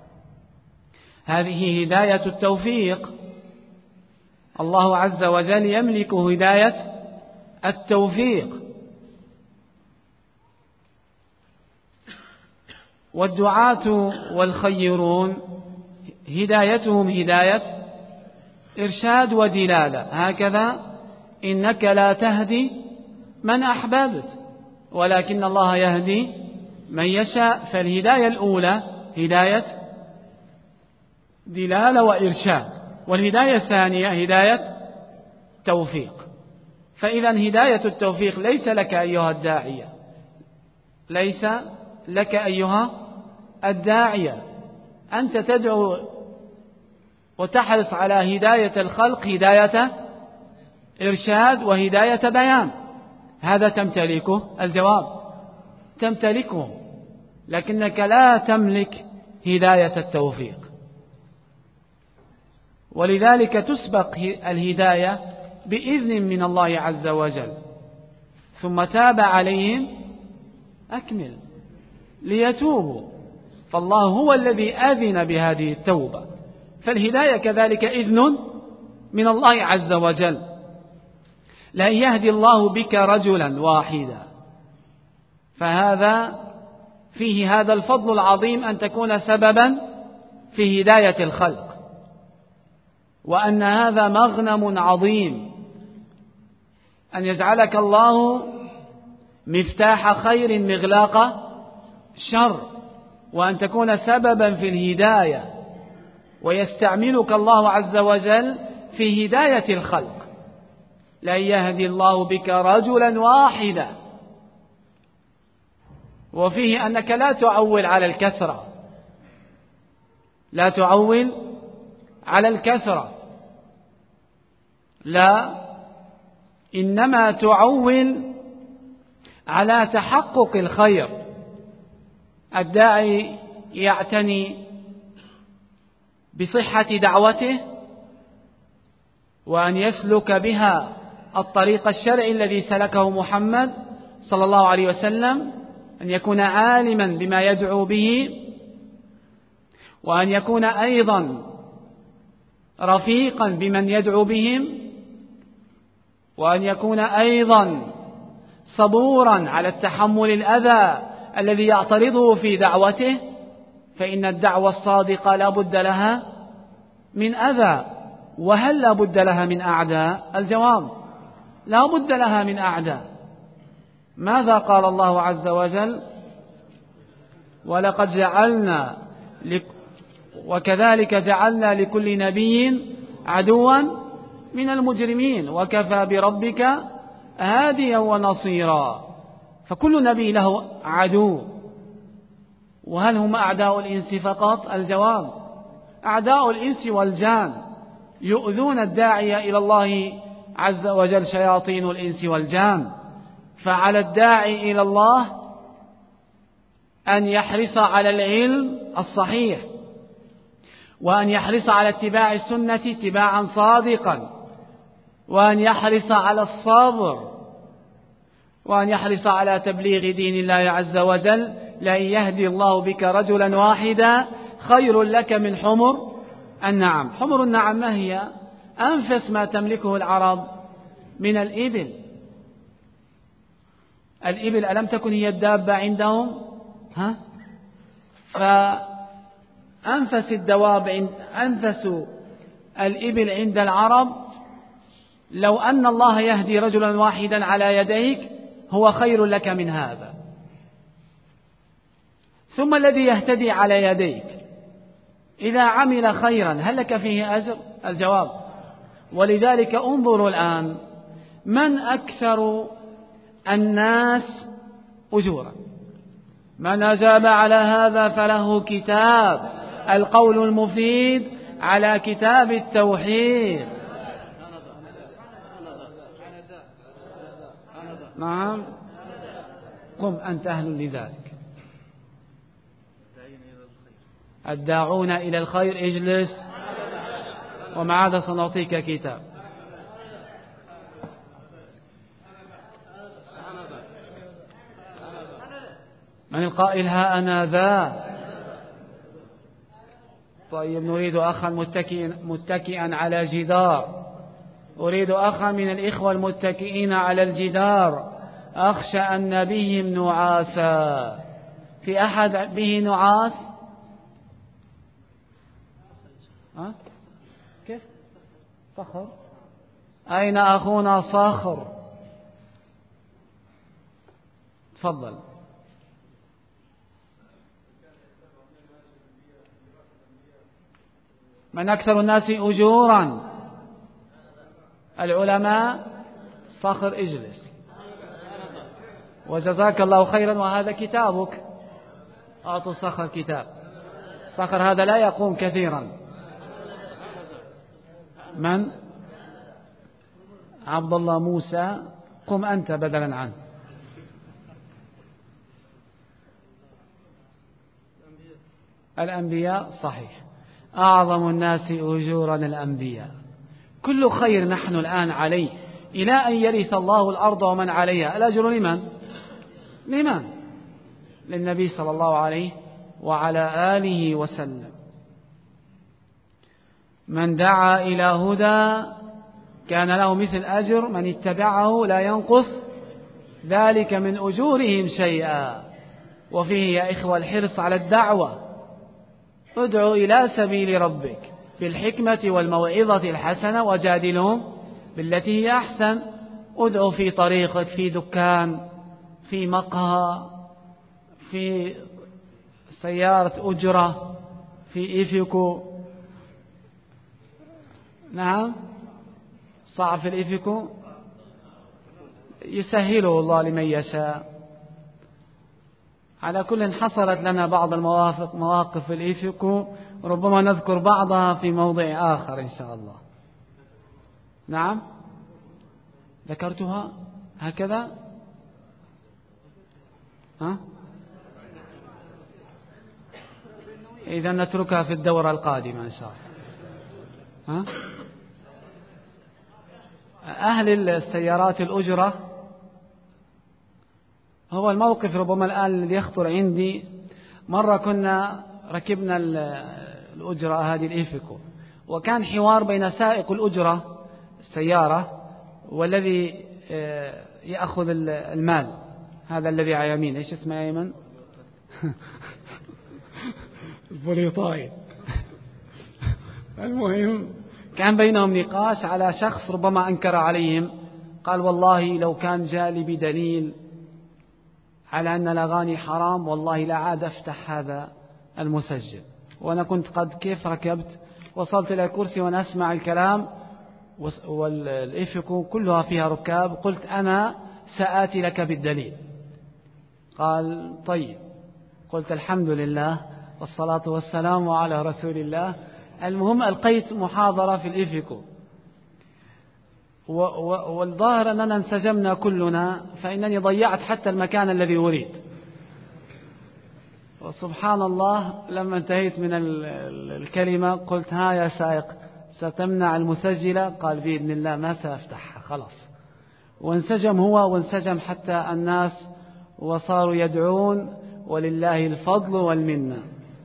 هذه هداية التوفيق. الله عز وجل يملك هداية التوفيق، والدعاة والخيرون هدايتهم هداية إرشاد ودلالة. هكذا إنك لا تهدي من أحببت ولكن الله يهدي من يشاء. فالهداية الأولى هداية دلالة وإرشاد، والهداية الثانية هداية توفيق. فإذا هداية التوفيق ليس لك أيها الداعية، ليس لك أيها الداعية، أنت تدعو وتحرص على هداية الخلق هداية إرشاد وهداية بيان، هذا تمتلكه. الجواب تمتلكه، لكنك لا تملك هداية التوفيق. ولذلك تسبق الهداية بإذن من الله عز وجل ثم تاب عليهم أكمل ليتوبوا، فالله هو الذي أذن بهذه التوبة، فالهداية كذلك إذن من الله عز وجل. لأن يهدي الله بك رجلا واحدا، فهذا فيه هذا الفضل العظيم أن تكون سببا في هداية الخلق، وأن هذا مغنم عظيم أن يجعلك الله مفتاح خير مغلاق شر، وأن تكون سببا في الهداية، ويستعملك الله عز وجل في هداية الخلق. لن يهدي الله بك رجلا واحدا، وفيه أنك لا تعول على الكثرة، لا تعول على الكثرة، لا، إنما تعول على تحقق الخير. الداعي يعتني بصحة دعوته، وأن يسلك بها الطريق الشرعي الذي سلكه محمد صلى الله عليه وسلم، أن يكون عالما بما يدعو به، وأن يكون أيضا رفيقا بمن يدعو بهم، وأن يكون أيضا صبورا على التحمل الأذى الذي يعترضه في دعوته، فإن الدعوة الصادقة لا بد لها من أذى. وهل لا بد لها من أعداء؟ الجواب لا بد لها من أعداء. ماذا قال الله عز وجل؟ ولقد جعلنا وكذلك جعلنا لكل نبي عدوا من المجرمين وكفى بربك هاديا ونصيرا. فكل نبي له عدو. وهل هم أعداء الإنس فقط؟ الجواب أعداء الإنس والجان، يؤذون الداعي إلى الله عز وجل شياطين الإنس والجان. فعلى الداعي إلى الله أن يحرص على العلم الصحيح، وأن يحرص على اتباع السنة اتباعا صادقا، وأن يحرص على الصبر، وأن يحرص على تبليغ دين الله عز وجل. لأن يهدي الله بك رجلا واحدا خير لك من حمر النعم. حمر النعم ما هي؟ أنفس ما تملكه العرب من الإبل. الإبل ألم تكن هي الدابة عندهم؟ فأنفس الدواب أنفس الإبل عند العرب. لو أن الله يهدي رجلا واحدا على يديك هو خير لك من هذا. ثم الذي يهتدي على يديك إذا عمل خيرا هل لك فيه أجر؟ الجواب. ولذلك انظروا الآن من أكثر الناس أجورا. من أجاب على هذا فله كتاب القول المفيد على كتاب التوحيد. نعم، قم أنت أهل لذلك. الداعون إلى الخير اجلس، ومع هذا سنعطيك كتاب. من القائل ها أنا ذا؟ طيب، نريد أخا متكئا على جدار. أريد أخا من الإخوة المتكئين على الجدار أخشى أن بهم نعاسا. في أحد به نعاس؟ كيف؟ صخر؟ أين أخونا صخر؟ تفضل. من أكثر الناس أجورا؟ العلماء. صخر اجلس، وجزاك الله خيرا، وهذا كتابك. أعطوا صخر كتاب. صخر هذا لا يقوم كثيرا. من؟ عبد الله موسى، قم أنت بدلا عنه. الأنبياء صحيح، أعظم الناس أجورا الأنبياء. كل خير نحن الآن عليه إلى أن يرث الله الأرض ومن عليها. الأجر لمن؟ للنبي صلى الله عليه وعلى آله وسلم. من دعا إلى هدى كان له مثل أجر من اتبعه لا ينقص ذلك من أجورهم شيئا. وفيه يا إخوة الحرص على الدعوة. ادعو إلى سبيل ربك بالحكمة والموعظة الحسنة وجادلهم بالتي هي أحسن. ادعو في طريقك، في دكان، في مقهى، في سيارة أجرة، في إيفيكو. نعم، صعب في الإيفيكو، يسهله الله لمن يشاء. على كل حصلت لنا بعض مواقف في الإيفيكو، ربما نذكر بعضها في موضع آخر إن شاء الله. نعم، ذكرتها هكذا. إذا نتركها في الدورة القادمة إن شاء الله. أهل السيارات الأجرة، هو الموقف ربما الآن اللي يخطر عندي. مرة كنا ركبنا الأجرة هذه الإيفيكو، وكان حوار بين سائق الأجرة السيارة والذي يأخذ المال، هذا الذي على يمين، إيش اسمه يا أيمن؟ البوليطاي. المهم كان بينهم نقاش على شخص ربما أنكر عليهم، قال والله لو كان جالي بدليل على أن الأغاني حرام والله لا عاد أفتح هذا المسجل. وأنا كنت قد كيف ركبت، وصلت إلى كرسي وأنا أسمع الكلام، والإيفيكو كلها فيها ركاب. قلت أنا سآتي لك بالدليل. قال طيب. قلت الحمد لله والصلاة والسلام على رسول الله. المهم ألقيت محاضرة في الإيفيكو، والظاهر أننا انسجمنا كلنا، فإنني ضيعت حتى المكان الذي أريد. وسبحان الله لما انتهيت من الكلمة قلت ها يا سائق ستمنع المسجلة؟ قال بإذن الله ما سأفتحها خلاص. وانسجم هو وانسجم حتى الناس وصاروا يدعون ولله الفضل والمنة.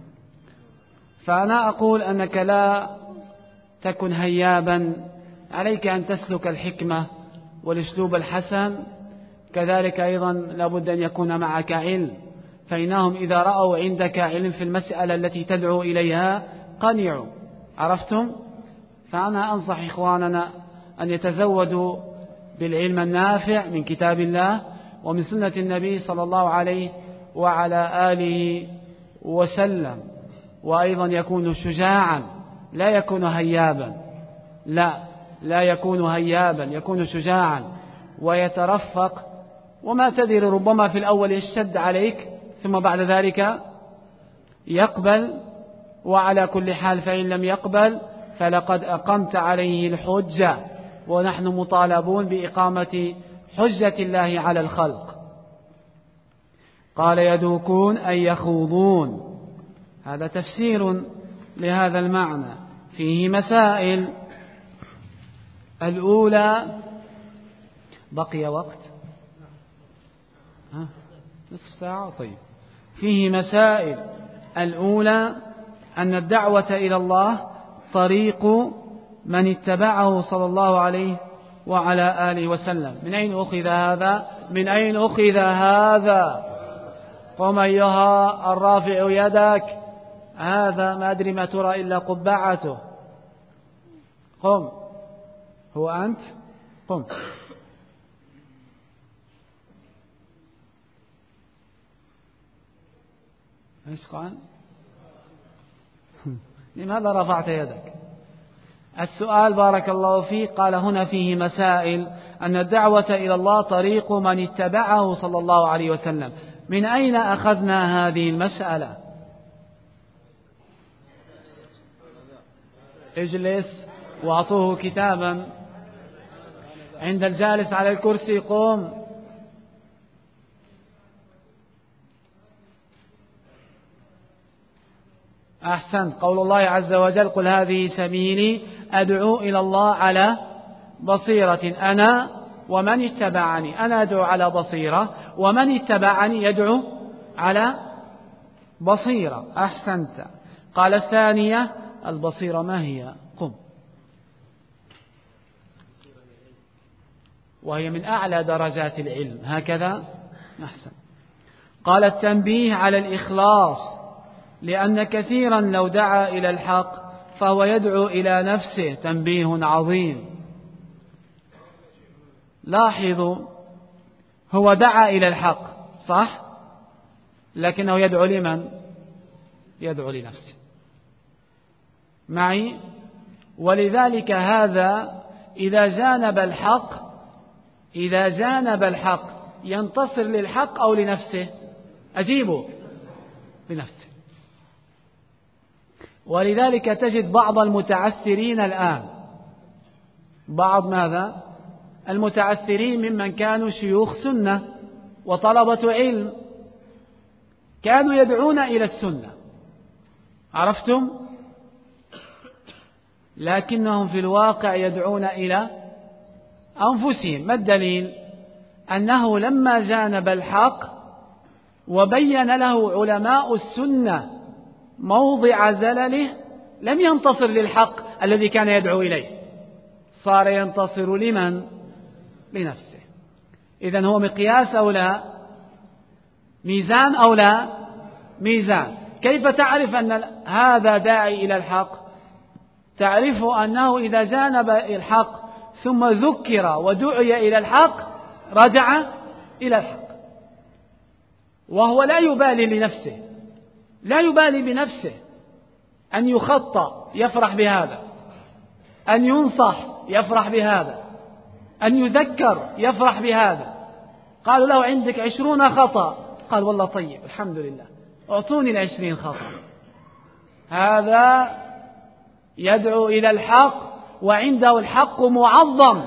فأنا أقول أنك لا تكن هيابا، عليك أن تسلك الحكمة والأسلوب الحسن. كذلك أيضا لابد أن يكون معك علم، فإنهم إذا رأوا عندك علم في المسألة التي تدعو إليها قنعوا. عرفتم؟ فأنا أنصح إخواننا أن يتزودوا بالعلم النافع من كتاب الله ومن سنة النبي صلى الله عليه وعلى آله وسلم. وأيضا يكون شجاعا، لا يكون هيابا، لا يكون هيابا، يكون شجاعا ويترفق. وما تدري ربما في الأول يشتد عليك ثم بعد ذلك يقبل. وعلى كل حال فإن لم يقبل فلقد أقمت عليه الحجة، ونحن مطالبون بإقامة حجة الله على الخلق. قال يدوكون أي يخوضون، هذا تفسير لهذا المعنى. فيه مسائل. الأولى، بقي وقت نصف ساعة، طيب. فيه مسائل. الأولى أن الدعوة إلى الله طريق من اتبعه صلى الله عليه وعلى آله وسلم. من أين أخذ هذا؟ من أين أخذ هذا؟ قم أيها الرافع يدك، هذا ما أدري ما ترى إلا قبعته. قم، هو أنت؟ قم. ايش قال؟ لماذا رفعت يدك؟ السؤال بارك الله فيك. قال هنا فيه مسائل. أن الدعوة إلى الله طريق من اتبعه صلى الله عليه وسلم. من أين أخذنا هذه المسألة؟ اجلس وأعطوه كتابا عند الجالس على الكرسي. قم. أحسن. قول الله عز وجل قل هذه سبيلي أدعو إلى الله على بصيرة أنا ومن اتبعني. أنا أدعو على بصيرة، ومن اتبعني يدعو على بصيرة. أحسنت. قال الثانية: البصيرة ما هي؟ قم. وهي من أعلى درجات العلم، هكذا. أحسن. قال: التنبيه على الإخلاص، لأن كثيرا لو دعا إلى الحق فهو يدعو إلى نفسه. تنبيه عظيم. لاحظوا، هو دعا إلى الحق صح، لكنه يدعو لمن؟ يدعو لنفسه معي. ولذلك هذا إذا جانب الحق ينتصر للحق أو لنفسه؟ أجيبه، لنفسه. ولذلك تجد بعض المتعثرين الآن، بعض ماذا؟ المتعثرين ممن كانوا شيوخ سنة وطلبة علم، كانوا يدعون إلى السنة، عرفتم؟ لكنهم في الواقع يدعون إلى أنفسهم. ما الدليل؟ أنه لما جانب الحق وبين له علماء السنة موضع زلله لم ينتصر للحق الذي كان يدعو إليه، صار ينتصر لمن؟ لنفسه. إذن هو مقياس أو لا؟ ميزان أو لا؟ ميزان. كيف تعرف أن هذا داعي إلى الحق؟ تعرف أنه إذا جانب الحق ثم ذكر ودعي إلى الحق رجع إلى الحق، وهو لا يبالي لنفسه، لا يبالي بنفسه. أن يخطأ يفرح بهذا، أن ينصح يفرح بهذا، أن يذكر يفرح بهذا. قالوا له: عندك 20 خطأ. قال: والله طيب الحمد لله، أعطوني 20 خطأ. هذا يدعو إلى الحق وعنده الحق معظم.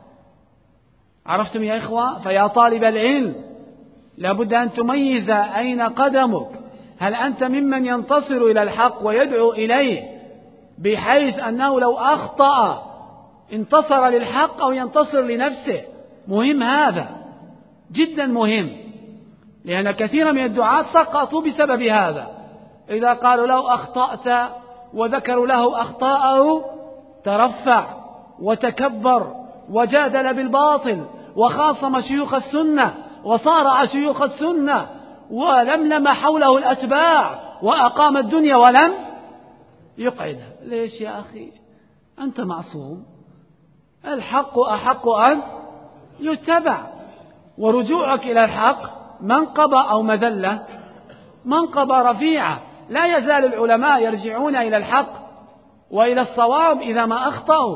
عرفتم يا إخوة؟ فيا طالب العلم لابد أن تميز أين قدمك. هل أنت ممن ينتصر إلى الحق ويدعو إليه بحيث أنه لو أخطأ انتصر للحق، أو ينتصر لنفسه؟ مهم، هذا جدا مهم، لأن كثيرا من الدعاة سقطوا بسبب هذا. إذا قالوا له أخطأت وذكروا له أخطاءه ترفع وتكبر وجادل بالباطل وخاصم شيوخ السنة وصارع شيوخ السنة ولملم حوله الأتباع وأقام الدنيا ولم يقعدها. ليش يا أخي؟ أنت معصوم، الحق أحق أن يتبع، ورجوعك إلى الحق منقبة أو مذلة، منقبة رفيعة. لا يزال العلماء يرجعون إلى الحق وإلى الصواب إذا ما أخطأوا.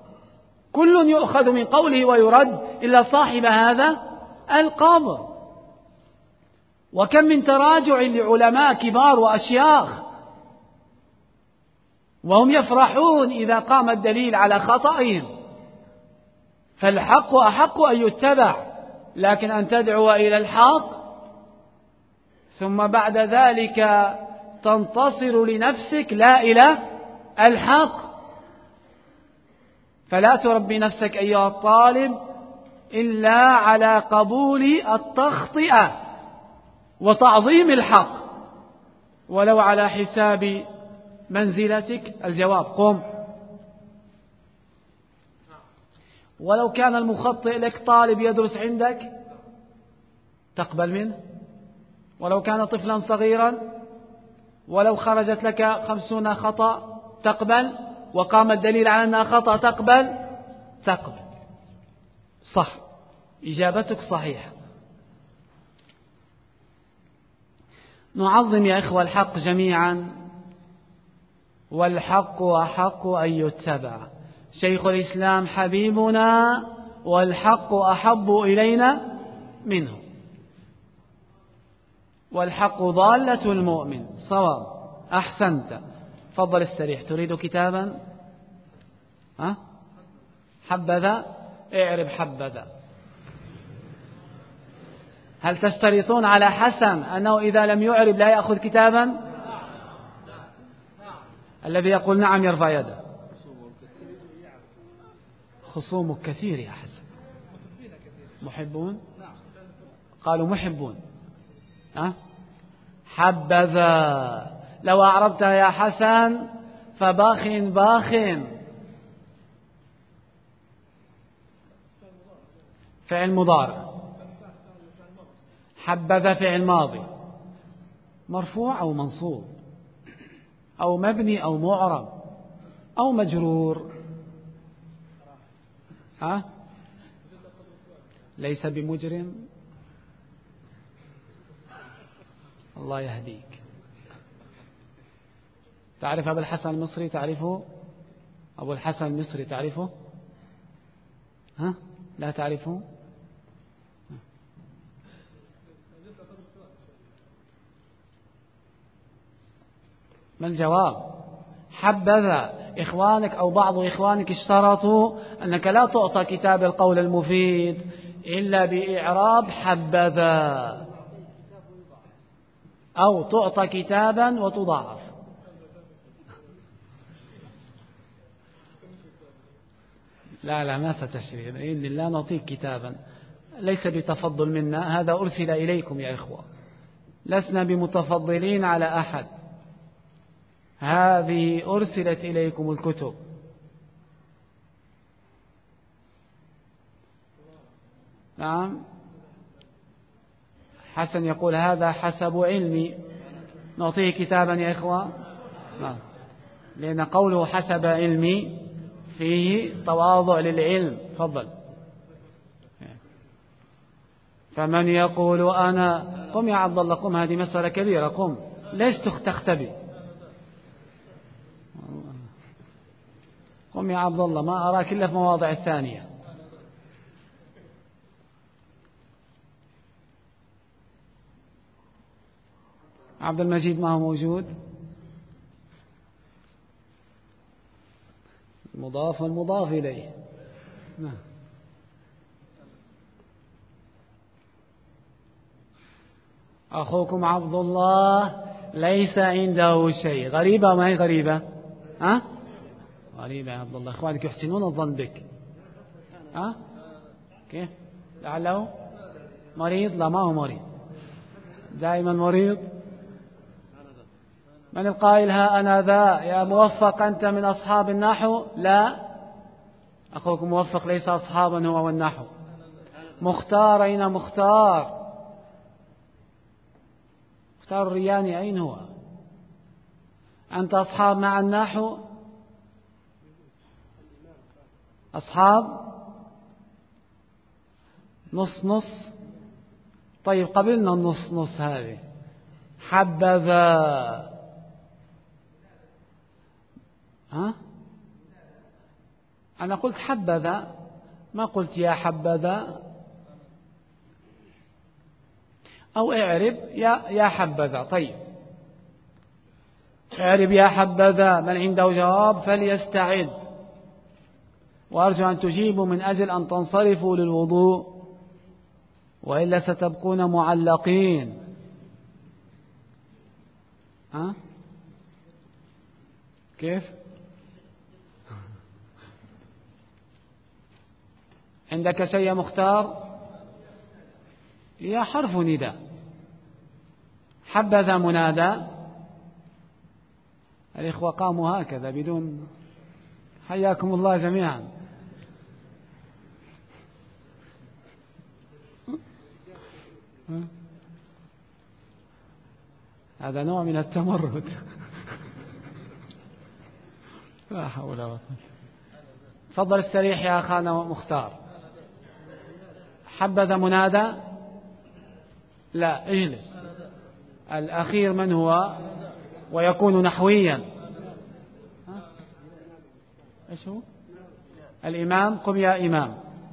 كل يؤخذ من قوله ويرد إلا صاحب هذا القبر. وكم من تراجع لعلماء كبار وأشياخ وهم يفرحون إذا قام الدليل على خطئهم. فالحق أحق أن يتبع، لكن أن تدعو إلى الحق ثم بعد ذلك تنتصر لنفسك لا إلى الحق. فلا تربي نفسك أيها الطالب إلا على قبول التخطئة وتعظيم الحق ولو على حساب منزلتك. الجواب: قم. ولو كان المخطئ لك طالب يدرس عندك تقبل منه، ولو كان طفلا صغيرا، ولو خرجت لك 50 خطأ تقبل، وقام الدليل على أنها خطأ تقبل. صح، إجابتك صحيحة. نعظم يا إخوة الحق جميعا، والحق أحق أن يتبع. شيخ الإسلام حبيبنا والحق أحب إلينا منه، والحق ضالة المؤمن صواب. أحسنت. فضل السريح. تريد كتابا؟ حبذا. اعرب حبذا. هل تشترطون على حسن أنه إذا لم يعرب لا يأخذ كتابا؟ الذي يقول نعم يرفع يده. خصومك كثير يا حسن. محبون؟ قالوا محبون. حبذا لو أعربتها يا حسن فباخ باخ. فعل مضارع. حبذا فعل ماضي مرفوع أو منصوب أو مبني أو معرب أو مجرور. ليس بمجرم. الله يهديك. تعرف أبو الحسن المصري؟ تعرفه؟ أبو الحسن المصري تعرفه؟ لا تعرفه؟ ما الجواب؟ حبذا. إخوانك أو بعض إخوانك اشترطوا أنك لا تعطى كتاب القول المفيد إلا بإعراب حبذا، أو تعطى كتابا وتضاعف. لا ما ستشري، بإذن الله نعطيك كتابا، ليس بتفضل منا، هذا أرسل إليكم يا إخوة، لسنا بمتفضلين على أحد، هذه أرسلت إليكم الكتب. نعم. حسن يقول هذا حسب علمي، نعطيه كتابا يا إخوة؟ نعم، لأن قوله حسب علمي فيه تواضع للعلم. تفضل. فمن يقول أنا، قم يا عبد الله قم، هذه مسألة كبيرة، قم، ليش تختبي؟ قم يا عبد الله، ما أراك إلا في مواضع الثانية. عبد المجيد ما هو موجود؟ مضاف والمضاف إليه. أخوكم عبد الله ليس عنده شيء. غريبة ما هي غريبة؟ غريبة يا عبد الله. إخوانك يحسنون الظن بك. كيف؟ لعله مريض؟ لا ما هو مريض، دائما مريض. من القائل ها أنا ذا؟ يا موفق أنت من أصحاب النحو؟ لا، أخوك موفق ليس أصحابا هو والنحو. مختار أين مختار؟ مختار الرياني أين هو؟ أنت أصحاب مع النحو؟ أصحاب نص نص. طيب قبلنا النص نص هذه. حبذا. أنا قلت حبذا، ما قلت يا حبذا. أو اعرب يا حبذا. طيب اعرب يا حبذا. من عنده جواب فليستعد، وأرجو أن تجيبوا من أجل أن تنصرفوا للوضوء، وإلا ستبقون معلقين. كيف؟ عندك شيء مختار؟ يا حرف نداء. حبذا منادى. الإخوة قاموا هكذا بدون، حياكم الله جميعا. هذا نوع من التمرد. لا حول ولا قوة. تفضل استريح يا أخانا مختار. حبذا منادى؟ لا، اجلس. الأخير من هو؟ ويكون نحويا. ايش هو؟ الإمام. قم يا إمام.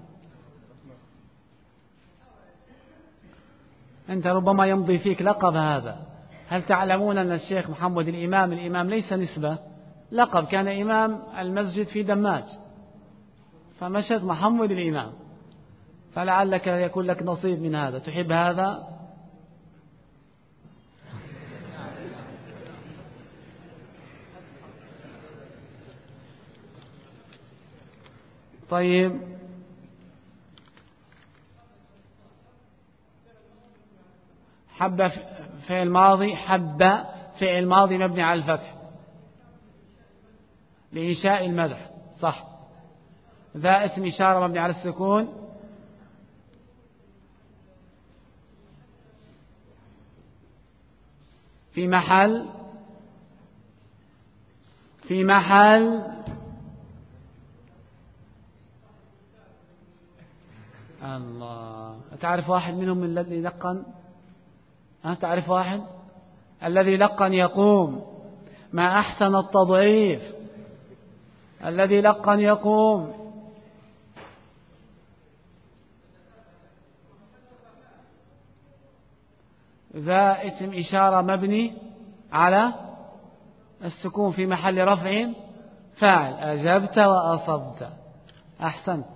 أنت ربما يمضي فيك لقب هذا. هل تعلمون أن الشيخ محمد الإمام، الإمام ليس نسبة، لقب، كان إمام المسجد في دماج فمشت محمد الإمام، فلعلك يكون لك نصيب من هذا. تحب هذا؟ طيب، حب فعل ماضي، حب فعل ماضي مبني على الفتح لإنشاء المدح، صح. ذا اسم إشارة مبني على السكون في محل الله. تعرف واحد منهم من الذي لقن؟ تعرف واحد الذي لقن يقوم؟ ما أحسن التضعيف. الذي لقن يقوم. ذا اسم إشارة مبني على السكون في محل رفع فاعل. أجبت وأصبت، أحسنت.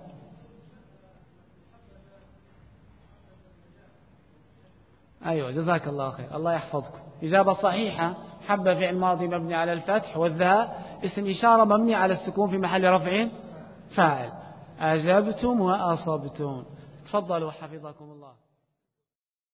أيوة، جزاك الله خير، الله يحفظكم. إجابة صحيحة. حب فعل ماضي مبني على الفتح، والذاء اسم إشارة مبني على السكون في محل رفع فاعل. أجبتم وأصبتم. تفضلوا حفظكم الله.